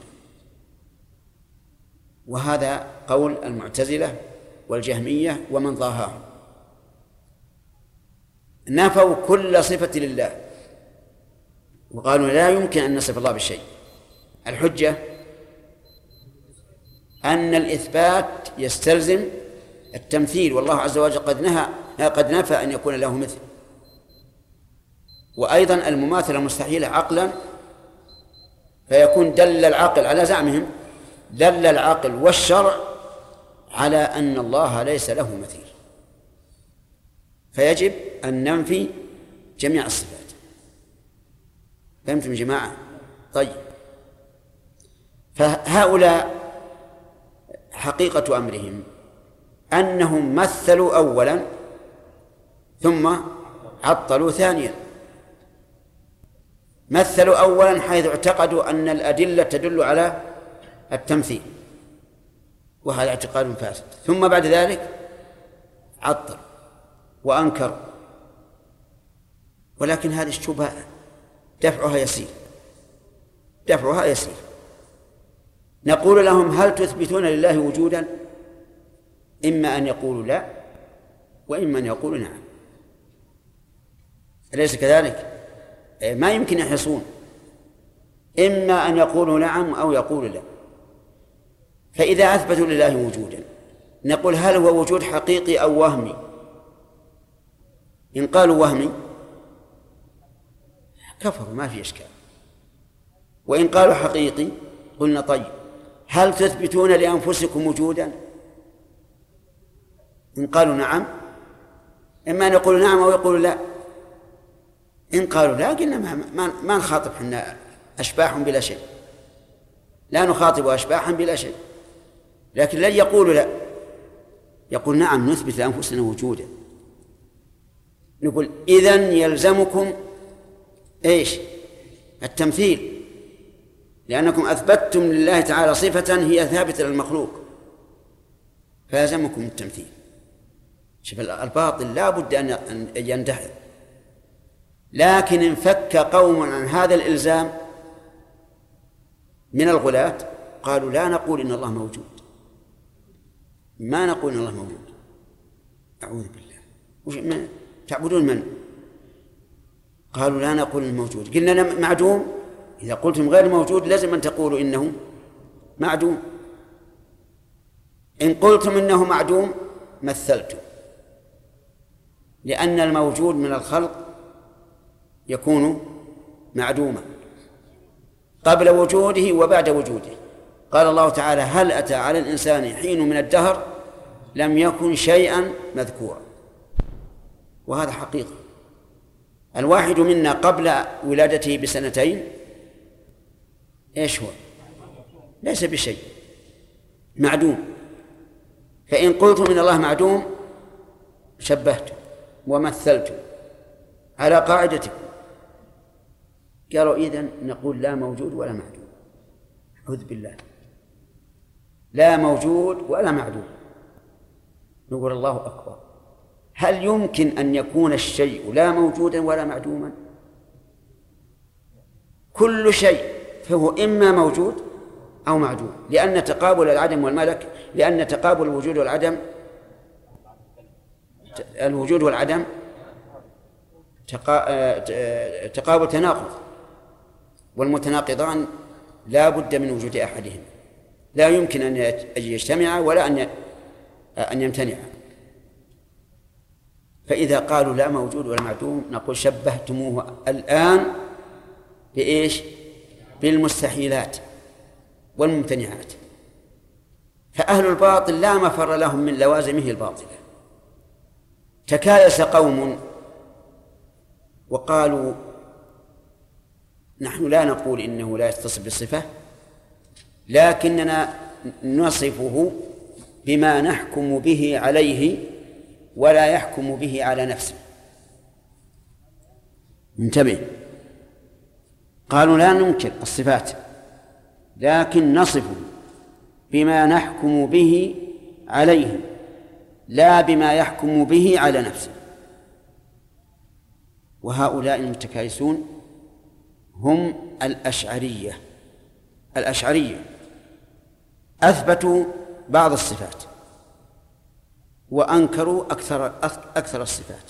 وهذا قول المعتزلة والجهمية ومن ضاهاهم، نفوا كل صفة لله وقالوا لا يمكن أن نصف الله بالشيء. الحجة أن الإثبات يستلزم التمثيل، والله عز وجل قد نهى قد نفى أن يكون له مثل. وأيضا المماثلة مستحيلة عقلا، فيكون دل العقل على زعمهم دل العقل والشرع على أن الله ليس له مثيل، فيجب أن ننفي جميع الصفات. فهمتم يا جماعة؟ طيب، فهؤلاء حقيقة أمرهم أنهم مثلوا أولا ثم عطلوا ثانيا. مثلوا أولا حيث اعتقدوا أن الأدلة تدل على التمثيل، وهذا اعتقاد فاسد، ثم بعد ذلك عطل وأنكر. ولكن هذه الشبهة دفعها يسير دفعها يسير نقول لهم: هل تثبتون لله وجودا؟ إما أن يقولوا لا، وإما أن يقولوا نعم. أليس كذلك؟ ما يمكن يحصون، إما أن يقولوا نعم أو يقولوا لا. فإذا أثبتوا لله وجودا نقول: هل هو وجود حقيقي أو وهمي؟ إن قالوا وهمي كفروا، ما في إشكال. وإن قالوا حقيقي قلنا: طيب، هل تثبتون لأنفسكم وجودا؟ إن قالوا نعم إما أن يقولوا نعم أو يقولوا لا. إن قالوا لا قلنا ما, ما, ما نخاطب حنا أشباح بلا شيء. لا نخاطب أشباحا بلا شيء، لكن لن يقولوا لا، يقول نعم نثبت لأنفسنا وجودا. نقول إذن يلزمكم إيش؟ التمثيل، لأنكم أثبتتم لله تعالى صفة هي ثابتة للمخلوق، فيلزمكم التمثيل. شوف الباطل لا بد أن يندحر، لكن انفك قوم عن هذا الإلزام من الغلاة قالوا لا نقول إن الله موجود، ما نقول إن الله موجود، أعوذ بالله، وش من تعبدون من؟ قالوا لا نقول إنه موجود. قلنا معدوم، إذا قلتم غير موجود لازم أن تقولوا إنه معدوم. إن قلتم إنه معدوم مثلتم، لأن الموجود من الخلق يكون معدوما قبل وجوده وبعد وجوده. قال الله تعالى هل أتى على الإنسان حين من الدهر لم يكن شيئا مذكورا، وهذا حقيقة. الواحد منا قبل ولادته بسنتين إيش هو؟ ليس بشيء، معدوم. فإن قلتم إن الله معدوم شبهتم ومثلتم على قاعدتكم. قالوا إذن نقول لا موجود ولا معدوم. أعوذ بالله، لا موجود ولا معدوم. نقول الله أكبر، هل يمكن أن يكون الشيء لا موجودا ولا معدوما؟ كل شيء فهو إما موجود أو معدوم، لأن تقابل العدم والملك، لأن تقابل الوجود والعدم الوجود والعدم تقابل تناقض، والمتناقضان لا بد من وجود أحدهم، لا يمكن أن يجتمع ولا أن أن يمتنع. فإذا قالوا لا موجود ولا معدوم نقول شبهتموه الآن بإيش؟ بالمستحيلات والممتنعات. فأهل الباطل لا مفر لهم من لوازمه الباطلة. تكايس قوم وقالوا نحن لا نقول إنه لا يتصف بالصفة، لكننا نصفه بما نحكم به عليه ولا يحكم به على نفسه. انتبه، قالوا لا ننكر الصفات لكن نصفه بما نحكم به عليه لا بما يحكم به على نفسه. وهؤلاء المتكايسون هم الأشعرية. الأشعرية أثبتوا بعض الصفات وأنكروا أكثر أكثر الصفات.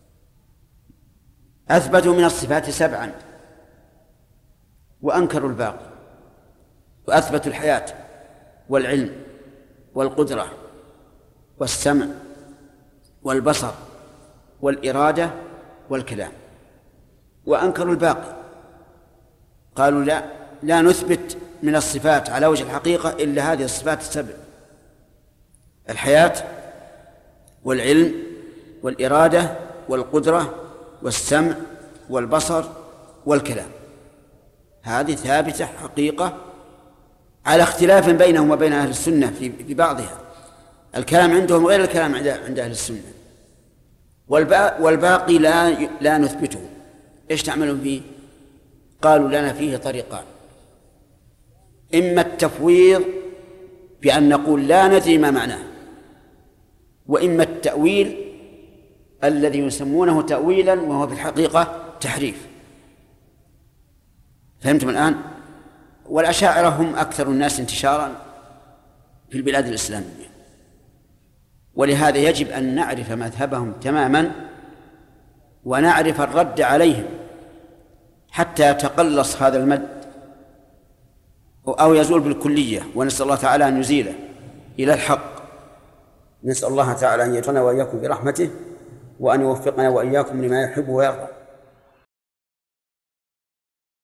أثبتوا من الصفات سبعا وأنكروا الباقي، وأثبتوا الحياة والعلم والقدرة والسمع والبصر والإرادة والكلام، وأنكروا الباقي. قالوا لا لا نثبت من الصفات على وجه الحقيقة إلا هذه الصفات السبع: الحياة والعلم والإرادة والقدرة والسمع والبصر والكلام. هذه ثابتة حقيقة على اختلاف بينهم وبين أهل السنة في بعضها. الكلام عندهم غير الكلام عند أهل السنة. والباقي لا لا نثبته. إيش تعملون فيه؟ قالوا لنا فيه طريقان: إما التفويض بأن نقول لا ندري ما معناه، وإما التأويل الذي يسمونه تأويلا وهو في الحقيقة تحريف. فهمتم الآن؟ والأشاعرة هم أكثر الناس انتشارا في البلاد الإسلامية، ولهذا يجب أن نعرف مذهبهم تماما ونعرف الرد عليهم حتى يتقلص هذا المد أو يزول بالكلية، ونسأل الله تعالى أن يزيله إلى الحق. نسأل الله تعالى أن يجعلنا وإياكم برحمته وأن يوفقنا وإياكم لما يحب ويرضى.